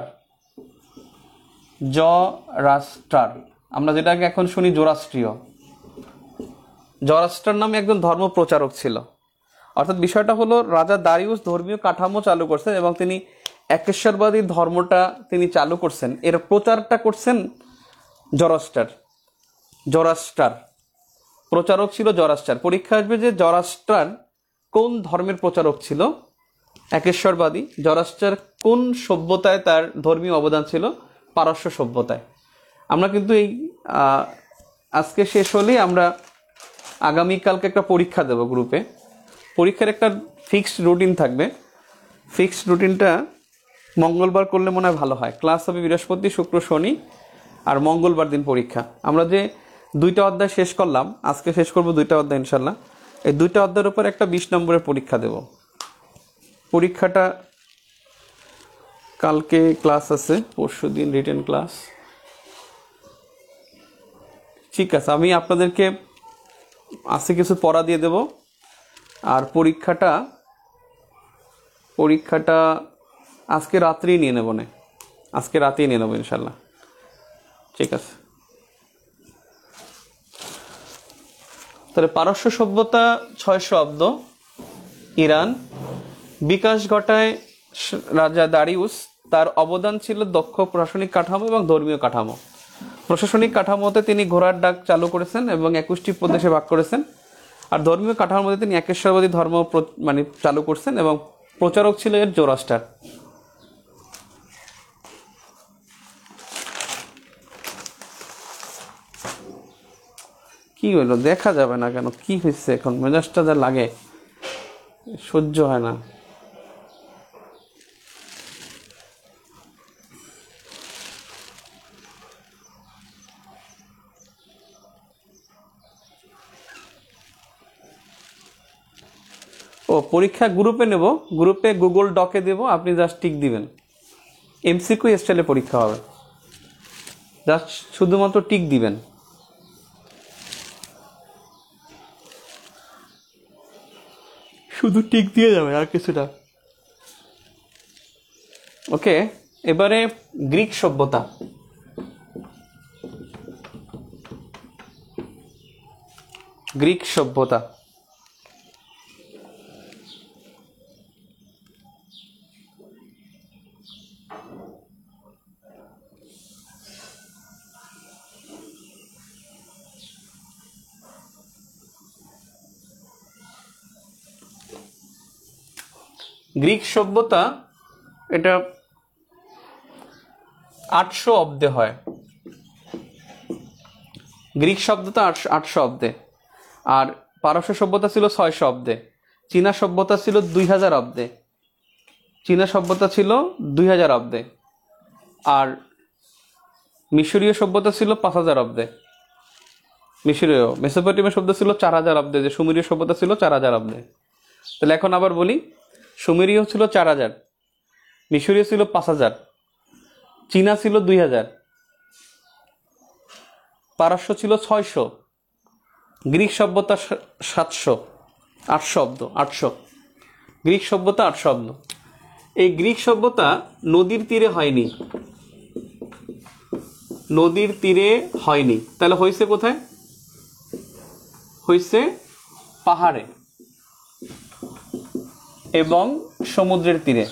জরাস্টার আমরা যেটাকে এখন শুনি জোরাস্ট্রীয়, জরাস্টার নামে একজন ধর্ম প্রচারক ছিল। অর্থাৎ বিষয়টা হলো রাজা দারিউস ধর্মীয় কাঠামো চালু করছেন এবং তিনি একেশ্বরবাদী ধর্মটা তিনি চালু করছেন, এর প্রচারটা করছেন জরাস্টার। জরাস্টার প্রচারক ছিল জরাস্টার। পরীক্ষা আসবে যে জরাস্টার কোন ধর্মের প্রচারক ছিল, একেশ্বরবাদী। জরাস্টার কোন সভ্যতায় তার ধর্মীয় অবদান ছিল, পারস্য সভ্যতায়। আমরা কিন্তু এই আজকে শেষ হলেই আমরা আগামীকালকে একটা পরীক্ষা দেব গ্রুপে। পরীক্ষার একটা ফিক্সড রুটিন থাকবে। ফিক্সড রুটিনটা মঙ্গলবার করলে মনে হয় ভালো হয়। ক্লাস হবে বৃহস্পতি, শুক্র, শনি, আর মঙ্গলবার দিন পরীক্ষা। আমরা যে দুইটা অধ্যায় শেষ করলাম, আজকে শেষ করব দুইটা অধ্যায় ইনশাল্লাহ। এই দুইটা অধ্যায়ের উপর একটা বিশ নম্বরের পরীক্ষা দেব। পরীক্ষাটা কালকে ক্লাস আছে, পরশু দিন রিটেন ক্লাস। ঠিক আছে, আমি আপনাদেরকে আজকে কিছু পড়া দিয়ে দেব, আর পরীক্ষাটা পরীক্ষাটা আজকে রাত্রেই নিয়ে নেব না, আজকে রাতেই নিয়ে নেবো ইনশাল্লাহ। ঠিক আছে, তাহলে পারস্য সভ্যতা ছয়শো অব্দ, ইরান। বিকাশ ঘটায় রাজা দারিউস, তার অবদান ছিল দক্ষ প্রশাসনিক কাঠামো এবং ধর্মীয় কাঠামো। প্রশাসনিক কাঠামোতে তিনি ঘোড়ার ডাক চালু করেছেন এবং একুশটি প্রদেশে ভাগ করেছেন, আর ধর্মীয় কাঠামোর মধ্যে তিনি একেশ্বরবাদী ধর্ম মানে চালু করছেন এবং প্রচারক ছিল এর জোরাস্টার। কি হইলো দেখা যাবে না কেন? কি হয়েছে এখন? মেজাজটা যা লাগে, সহ্য হয় না। ও পরীক্ষা গ্রুপে নেব, গ্রুপে গুগল ডকে দেব, আপনি জাস্ট টিক দিবেন। এমসিকিউ স্টাইলে পরীক্ষা হবে, জাস্ট শুধুমাত্র টিক দিবেন। শুধু টিক দিয়ে যাবে, আর কিছু না। ওকে, এবারে গ্রিক সভ্যতা। গ্রিক সভ্যতা গ্রিক সভ্যতা এটা আটশো অব্দে হয়। গ্রিক সভ্যতা আটশো আটশো অব্দে, আর পারস্য সভ্যতা ছিল ছয়শো অব্দে, চীনা সভ্যতা ছিল দুই হাজার অব্দে, চীনা সভ্যতা ছিল দুই হাজার অব্দে, আর মিশরীয় সভ্যতা ছিল পাঁচ হাজার অব্দে। মিশরীয় মেসোপটেমিয়া সভ্যতা ছিল চার হাজার অব্দে, যে সুমেরীয় সভ্যতা ছিল চার হাজার অব্দে। তাহলে এখন আবার বলি, সুমেরীয় ছিল চার হাজার, মিশরীয় ছিল পাঁচ হাজার, চীনা ছিল দুই হাজার, পারস্য ছিল ছয়শো, গ্রিক সভ্যতা সাতশো, আটশো অব্দ, আটশো গ্রিক সভ্যতা আটশো অব্দ। এই গ্রিক সভ্যতা নদীর তীরে হয়নি, নদীর তীরে হয়নি। তাহলে হয়েছে কোথায়? হয়েছে পাহাড়ে এবং সমুদ্রের তীরে,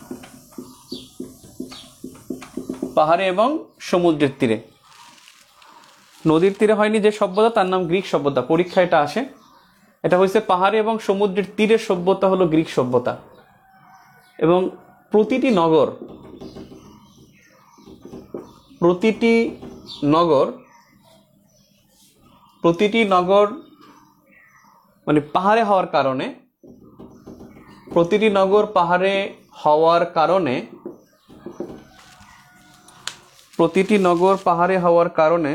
পাহাড়ে এবং সমুদ্রের তীরে। নদীর তীরে হয়নি যে সভ্যতা, তার নাম গ্রিক সভ্যতা। পরীক্ষা এটা আসে, এটা হয়েছে পাহাড়ে এবং সমুদ্রের তীরে সভ্যতা হলো গ্রিক সভ্যতা। এবং প্রতিটি নগর, প্রতিটি নগর প্রতিটি নগর মানে পাহাড়ে হওয়ার কারণে, প্রতিটি নগর পাহাড়ে হওয়ার কারণে প্রতিটি নগর পাহাড়ে হওয়ার কারণে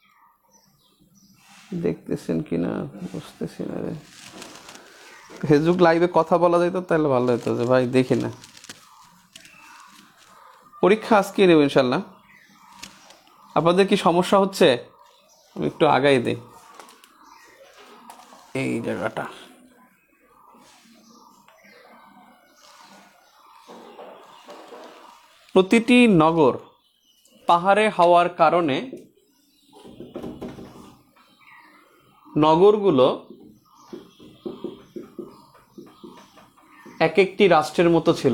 দেখতেছেন কিনা বুঝতেছি না রে। ফেসবুক লাইভে কথা বলা যেত তাহলে ভালো হতো, যে ভাই দেখি না। পরীক্ষা আজকে নেব ইনশাল্লাহ। আপনাদের কি সমস্যা হচ্ছে? আমি একটু আগাই দিই এই জায়গাটা। প্রতিটি নগর পাহাড়ে হওয়ার কারণে নগরগুলো এক একটি রাষ্ট্রের মতো ছিল,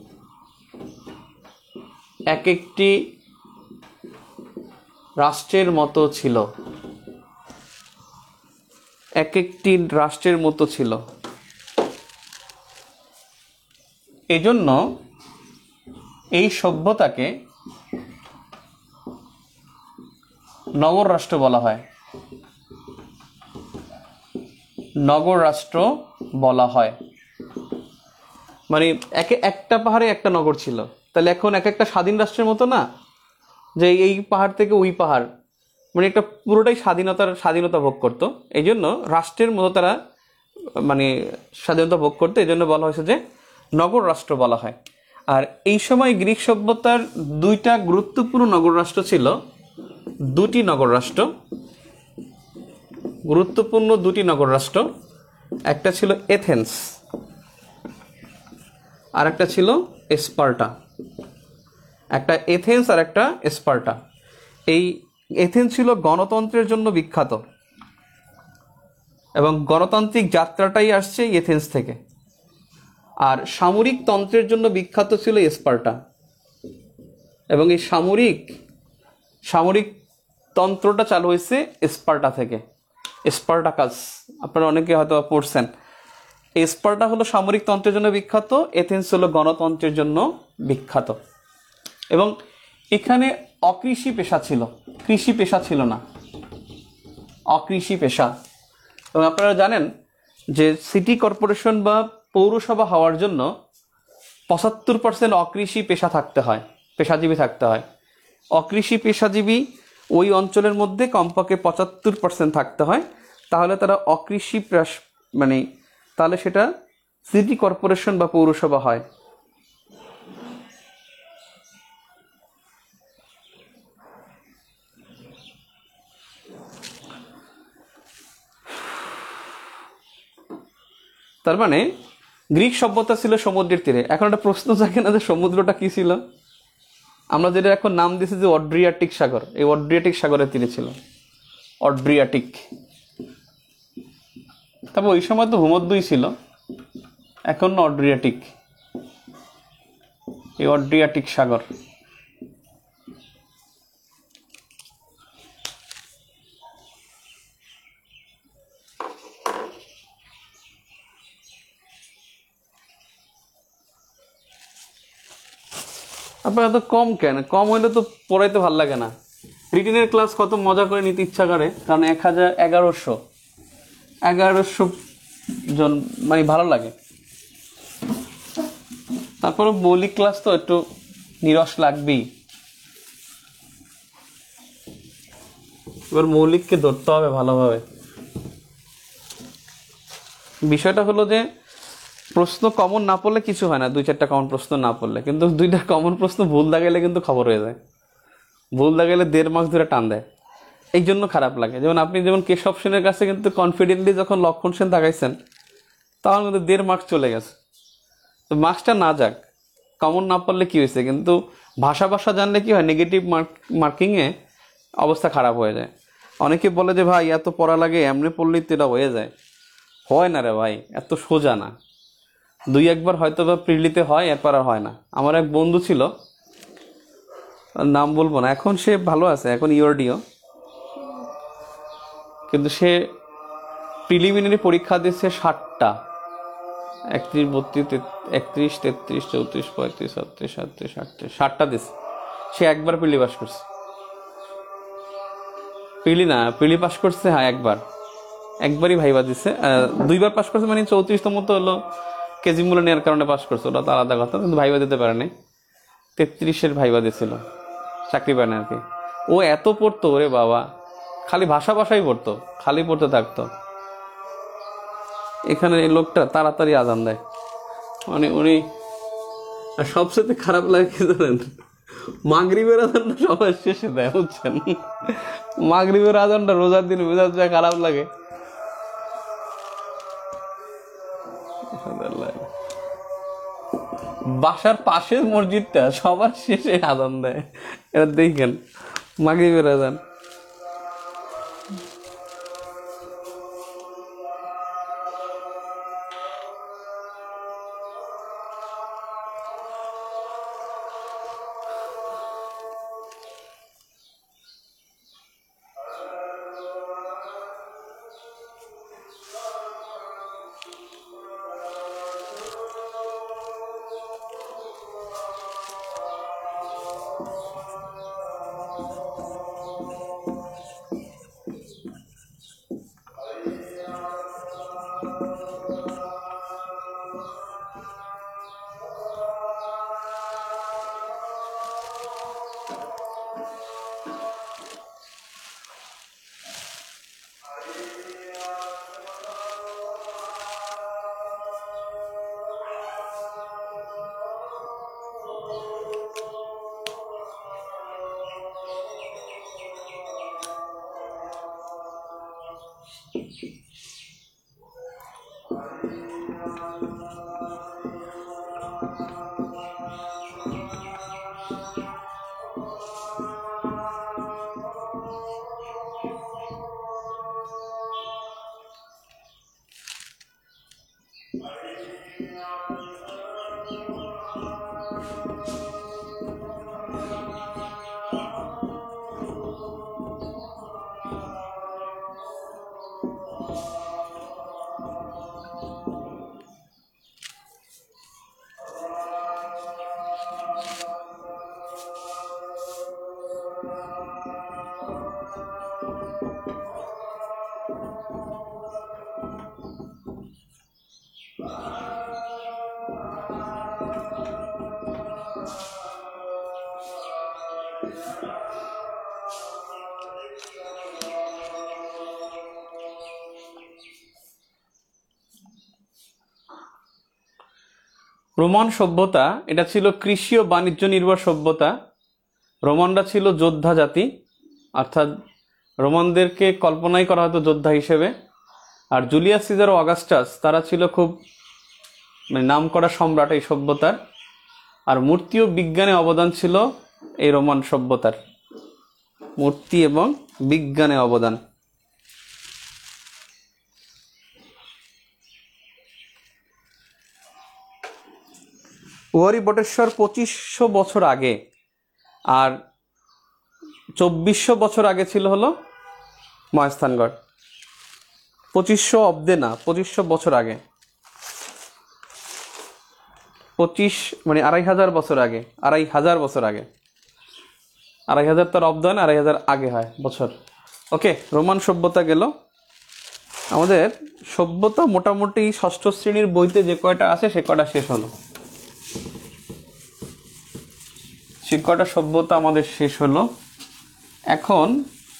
এক একটি রাষ্ট্রের মতো ছিল, এক একটি রাষ্ট্রের মতো ছিল। এজন্য এই সভ্যতাকে নগর রাষ্ট্র বলা হয়, নগর রাষ্ট্র বলা হয়। মানে একে একটা পাহাড়ে একটা নগর ছিল। তাহলে এখন এক একটা স্বাধীন রাষ্ট্রের মতো না, যে এই পাহাড় থেকে ওই পাহাড়, মানে একটা পুরোটাই স্বাধীনতার স্বাধীনতা ভোগ করতো। এই জন্য রাষ্ট্রের মতো তারা মানে স্বাধীনতা ভোগ করতো, এই জন্য বলা হয়েছে যে নগর রাষ্ট্র বলা হয়। আর এই সময় গ্রিক সভ্যতার দুইটা গুরুত্বপূর্ণ নগর রাষ্ট্র ছিল, দুটি নগর রাষ্ট্র, গুরুত্বপূর্ণ দুটি নগর রাষ্ট্র। একটা ছিল এথেন্স, আর একটা ছিল স্পার্টা। একটা এথেন্স আর একটা স্পার্টা। এই এথেন্স ছিল গণতন্ত্রের জন্য বিখ্যাত, এবং গণতান্ত্রিক যাত্রাটাই আসছে এথেন্স থেকে। আর সামরিক তন্ত্রের জন্য বিখ্যাত ছিল স্পার্টা। এবং এই সামরিক সামরিক তন্ত্রটা চালু হয়েছে স্পার্টা থেকে। স্পার্টাকাস আপনারা অনেকে হয়তো পড়ছেন। স্পার্টা হলো সামরিক তন্ত্রের জন্য বিখ্যাত, এথেন্স হলো গণতন্ত্রের জন্য বিখ্যাত। এবং এখানে অকৃষি পেশা ছিল, কৃষি পেশা ছিল না, অকৃষি পেশা। এবং আপনারা জানেন যে সিটি কর্পোরেশন বা পৌরসভা হওয়ার জন্য পঁচাত্তর পার্সেন্ট অকৃষি পেশা থাকতে হয়, পেশাজীবী থাকতে হয়। অকৃষি পেশাজীবী ওই অঞ্চলের মধ্যে কমপক্ষে পঁচাত্তর পার্সেন্ট থাকতে হয়, তাহলে তারা অকৃষি মানে তাহলে সেটা সিটি কর্পোরেশন বা পৌরসভা হয়। তার মানে গ্রিক সভ্যতা ছিল সমুদ্রের তীরে। এখন একটা প্রশ্ন থাকে না যে সমুদ্রটা কি ছিল? আমরা যেটা এখন নাম দিয়েছি যে অড্রিয়াটিক সাগর, এই অড্রিয়াটিক সাগরের তীরে ছিল, অড্রিয়াটিক। তবে ওই সময় তো ভূমধ্যই ছিল, এখন না অড্রিয়াটিক, এই অড্রিয়াটিক সাগর। আপনার এত কম কেন? কম হইলে তো পড়াইতে ভাল লাগে না। রিটেনের ক্লাস কত মজা করে নিতে ইচ্ছা করে, কারণ এক হাজার এগারোশো এগারোশো জন মানে ভালো লাগে। তারপরে মৌলিক ক্লাস তো একটু নিরস লাগবেই। এবার মৌলিককে ধরতে হবে ভালোভাবে। বিষয়টা হলো যে প্রশ্ন কমন না পড়লে কিছু হয় না, দুই চারটা কমন প্রশ্ন না পড়লে, কিন্তু দুইটা কমন প্রশ্ন ভুল দাগাইলে কিন্তু খবর হয়ে যায়। ভুল দাগাইলে দেড় মাস ধরে টান দেয়, এই জন্য খারাপ লাগে। যেমন আপনি যেমন কেশব সেনের কাছে কিন্তু কনফিডেন্টলি যখন লক্ষণ সেন দাগাইছেন, তখন কিন্তু দেড় মার্কস চলে গেছে। তো মার্কসটা না যাক, কমন না পড়লে কি হয়েছে, কিন্তু ভাষা ভাষা জানলে কি হয়, নেগেটিভ মার্ক মার্কিংয়ে অবস্থা খারাপ হয়ে যায়। অনেকে বলে যে ভাই এত পড়া লাগে, এমনি পড়লেই তো এটা হয়ে যায়। হয় না রে ভাই, এত সোজা না। দুই একবার হয়তো বা প্রিলিতে হয়, এরপর আর হয় না। আমার এক বন্ধু ছিল, নাম বলবো না, এখন সে ভালো আছে, এখন ইউরডিও, কিন্তু সে প্রিলিমিনারি পরীক্ষা দিচ্ছে ষাটটা, একত্রিশ বত্রিশ একত্রিশ তেত্রিশ চৌত্রিশ পঁয়ত্রিশ ছত্রিশ সাতত্রিশ আটত্রিশ ষাটটা দিচ্ছে। সে একবার প্রিলি পাস করছে। প্রিলি না, প্রিলি পাস করছে, হ্যাঁ একবার, একবারই ভাইবা দিচ্ছে। দুইবার পাস করছে মানে চৌত্রিশতম তো হলো কেজি মূল্য নেওয়ার কারণে পাস করছে, ওটা তো আলাদা কথা, কিন্তু ভাইবা দিতে পারেনি। তেত্রিশের ভাইবা দিয়েছিল, চাকরি পায় না আর কি। ও এত পড়তো ওরে বাবা, খালি ভাষা ভাষাই পড়তো, খালি পড়তে থাকতো। এখানে এই লোকটা তাড়াতাড়ি আজান দেয়, মানে উনি সবচেয়ে খারাপ লাগে কি জানেন, মাগরিবের আজানটা সবার শেষে দেয়, বুঝছেন? মাগরিবের আজানটা রোজার দিন বোঝার যা খারাপ লাগে। বাসার পাশের মসজিদটা সবার শেষে আজান দেয়, এবার দেখেন মাগরিবের আজান। রোমান সভ্যতা এটা ছিল কৃষি ও বাণিজ্য নির্ভর সভ্যতা। রোমানরা ছিল যোদ্ধা জাতি, অর্থাৎ রোমানদেরকে কল্পনাই করা হতো যোদ্ধা হিসেবে। আর জুলিয়াস সিজার ও অগাস্টাস তারা ছিল খুব মানে নাম করা সম্রাট এই সভ্যতার। আর মূর্তি ও বিজ্ঞানে অবদান ছিল এই রোমান সভ্যতার, মূর্তি এবং বিজ্ঞানে অবদান। উহারি বটেশ্বর পঁচিশশো বছর আগে, আর চব্বিশশো বছর আগে ছিল হলো মহাস্থানগড়। পঁচিশশো অব্দে না, পঁচিশশো বছর আগে, পঁচিশ মানে আড়াই হাজার বছর আগে, আড়াই হাজার বছর আগে। আড়াই হাজার তার অব্দ হয় না, আড়াই হাজার আগে হয় বছর। ওকে, রোমান সভ্যতা গেল। আমাদের সভ্যতা মোটামুটি ষষ্ঠ শ্রেণীর বইতে যে কয়টা আছে সে কয়টা শেষ হলো। সে কয়টা সভ্যতা আমাদের শেষ হলো। এখন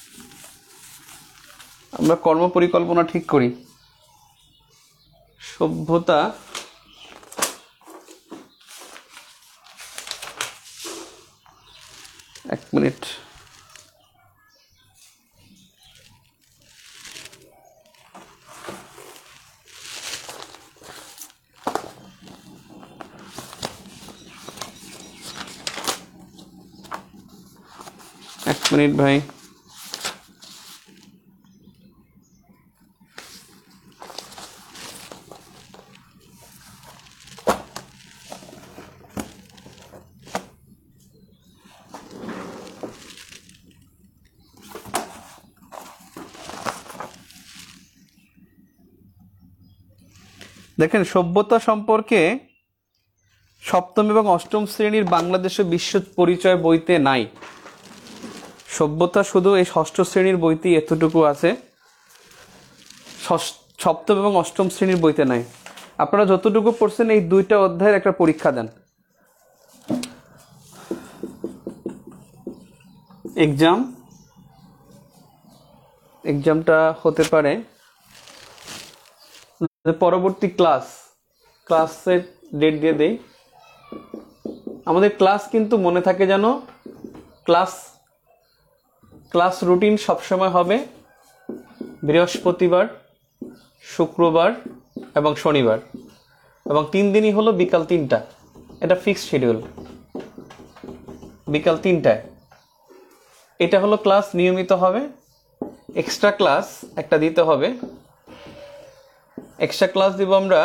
আমরা কর্ম পরিকল্পনা ঠিক করি। সভ্যতা এক মিনিট, এক মিনিট ভাই। দেখেন, সভ্যতা সম্পর্কে সপ্তম এবং অষ্টম শ্রেণীর বাংলাদেশে বিশ্ব পরিচয় বইতে নাই। সভ্যতা শুধু এই ষষ্ঠ শ্রেণীর বইতেই এতটুকু আছে, সপ্তম এবং অষ্টম শ্রেণীর বইতে নাই। আপনারা যতটুকু পড়ছেন এই দুইটা অধ্যায়ের একটা পরীক্ষা দেন, এক্সাম। এক্সামটা হতে পারে পরবর্তী ক্লাস, ক্লাসের ডেট দিয়ে দেই। আমাদের ক্লাস কিন্তু মনে থাকে যেন, ক্লাস ক্লাস রুটিন সবসময় হবে বৃহস্পতিবার, শুক্রবার এবং শনিবার, এবং তিন দিনই হলো বিকাল তিনটা। এটা ফিক্সড শিডিউল, বিকাল তিনটায়। এটা হলো ক্লাস, নিয়মিত হবে। এক্সট্রা ক্লাস একটা দিতে হবে। এক্সট্রা ক্লাস দিব আমরা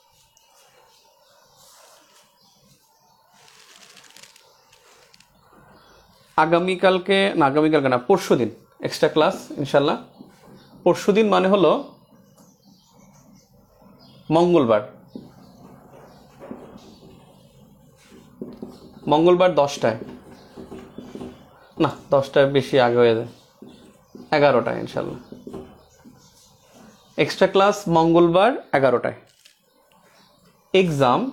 আগামীকালকে, না আগামীকালকে না, পরশু দিন এক্সট্রা ক্লাস ইনশাল্লাহ। পরশু দিন মানে হলো মঙ্গলবার, মঙ্গলবার দশটায়, না দশটায় বেশি আগে হয়ে যায়, এগারোটায় ইনশাল্লাহ। এক্সট্রা ক্লাস মঙ্গলবার এগারোটায়। এক্সাম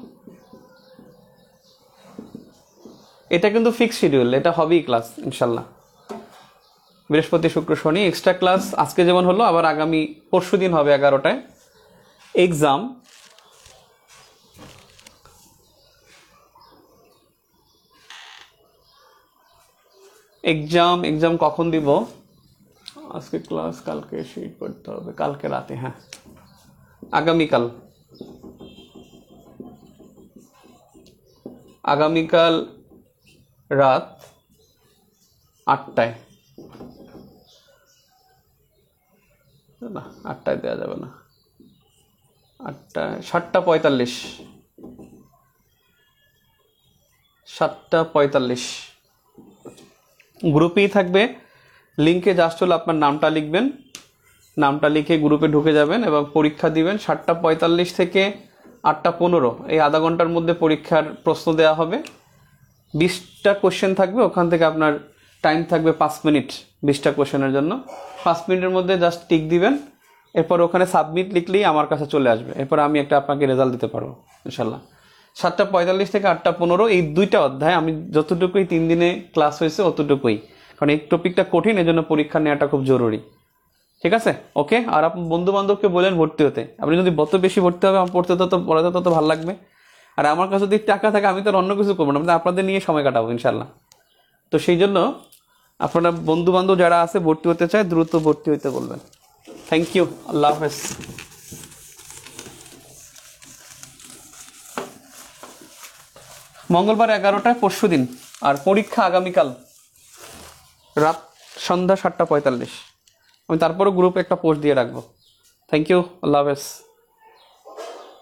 এটা কিন্তু ফিক্সড শিডিউল, এটা হবেই ক্লাস ইনশাল্লাহ, বৃহস্পতি শুক্র শনি। এক্সট্রা ক্লাস আজকে যেমন হলো, আবার আগামী পরশু দিন হবে এগারোটায়। এক্সাম এক্সাম এক্সাম কখন দিব? আজকে ক্লাস, কালকে শিট করতে হবে, কালকে রাতে, হ্যাঁ আগামীকাল, আগামীকাল রাত আটটায়, না আটটায় দেওয়া যাবে না, আটটায় সাতটা পঁয়তাল্লিশ, সাতটা পঁয়তাল্লিশ গ্রুপেই থাকবে। লিঙ্কে জাস্ট হলো আপনার নামটা লিখবেন, নামটা লিখে গ্রুপে ঢুকে যাবেন এবং পরীক্ষা দিবেন। সাতটা পঁয়তাল্লিশ থেকে আটটা পনেরো এই আধা ঘন্টার মধ্যে পরীক্ষার প্রশ্ন দেওয়া হবে। বিশটা কোশ্চেন থাকবে, ওখান থেকে আপনার টাইম থাকবে পাঁচ মিনিট বিশটা কোশ্চেনের জন্য। পাঁচ মিনিটের মধ্যে জাস্ট টিক দিবেন, এরপর ওখানে সাবমিট লিখলেই আমার কাছে চলে আসবে। এরপর আমি একটা আপনাকে রেজাল্ট দিতে পারবো ইনশাল্লাহ। সাতটা পঁয়তাল্লিশ থেকে আটটা পনেরো এই দুইটা অধ্যায় আমি যতটুকুই তিন দিনে ক্লাস হয়েছে অতটুকুই, কারণ এই টপিকটা কঠিন, এজন্য পরীক্ষা নেওয়াটা খুব জরুরি। ঠিক আছে, ওকে। আর আপনি বন্ধু বান্ধবকে বলেন ভর্তি হতে, আপনি যদি যত বেশি ভর্তি হবে আমার পড়তে তত পড়াতে তত ভালো লাগবে। আর আমার কাছে যদি টাকা থাকে আমি তো আর অন্য কিছু করবো না, মানে আপনাদের নিয়ে সময় কাটাবো ইনশাল্লাহ। তো সেই জন্য আপনারা বন্ধু বান্ধব যারা আছে ভর্তি হতে চায় দ্রুত ভর্তি হইতে বলবেন। থ্যাংক ইউ, আল্লাহ হাফেজ। মঙ্গলবার এগারোটায় পরশু দিন, আর পরীক্ষা আগামীকাল রাত সন্ধ্যা সাতটা পঁয়তাল্লিশ। আমি তারপরও গ্রুপে একটা পোস্ট দিয়ে রাখবো। থ্যাংক ইউ, আল্লাহ হাফেজ।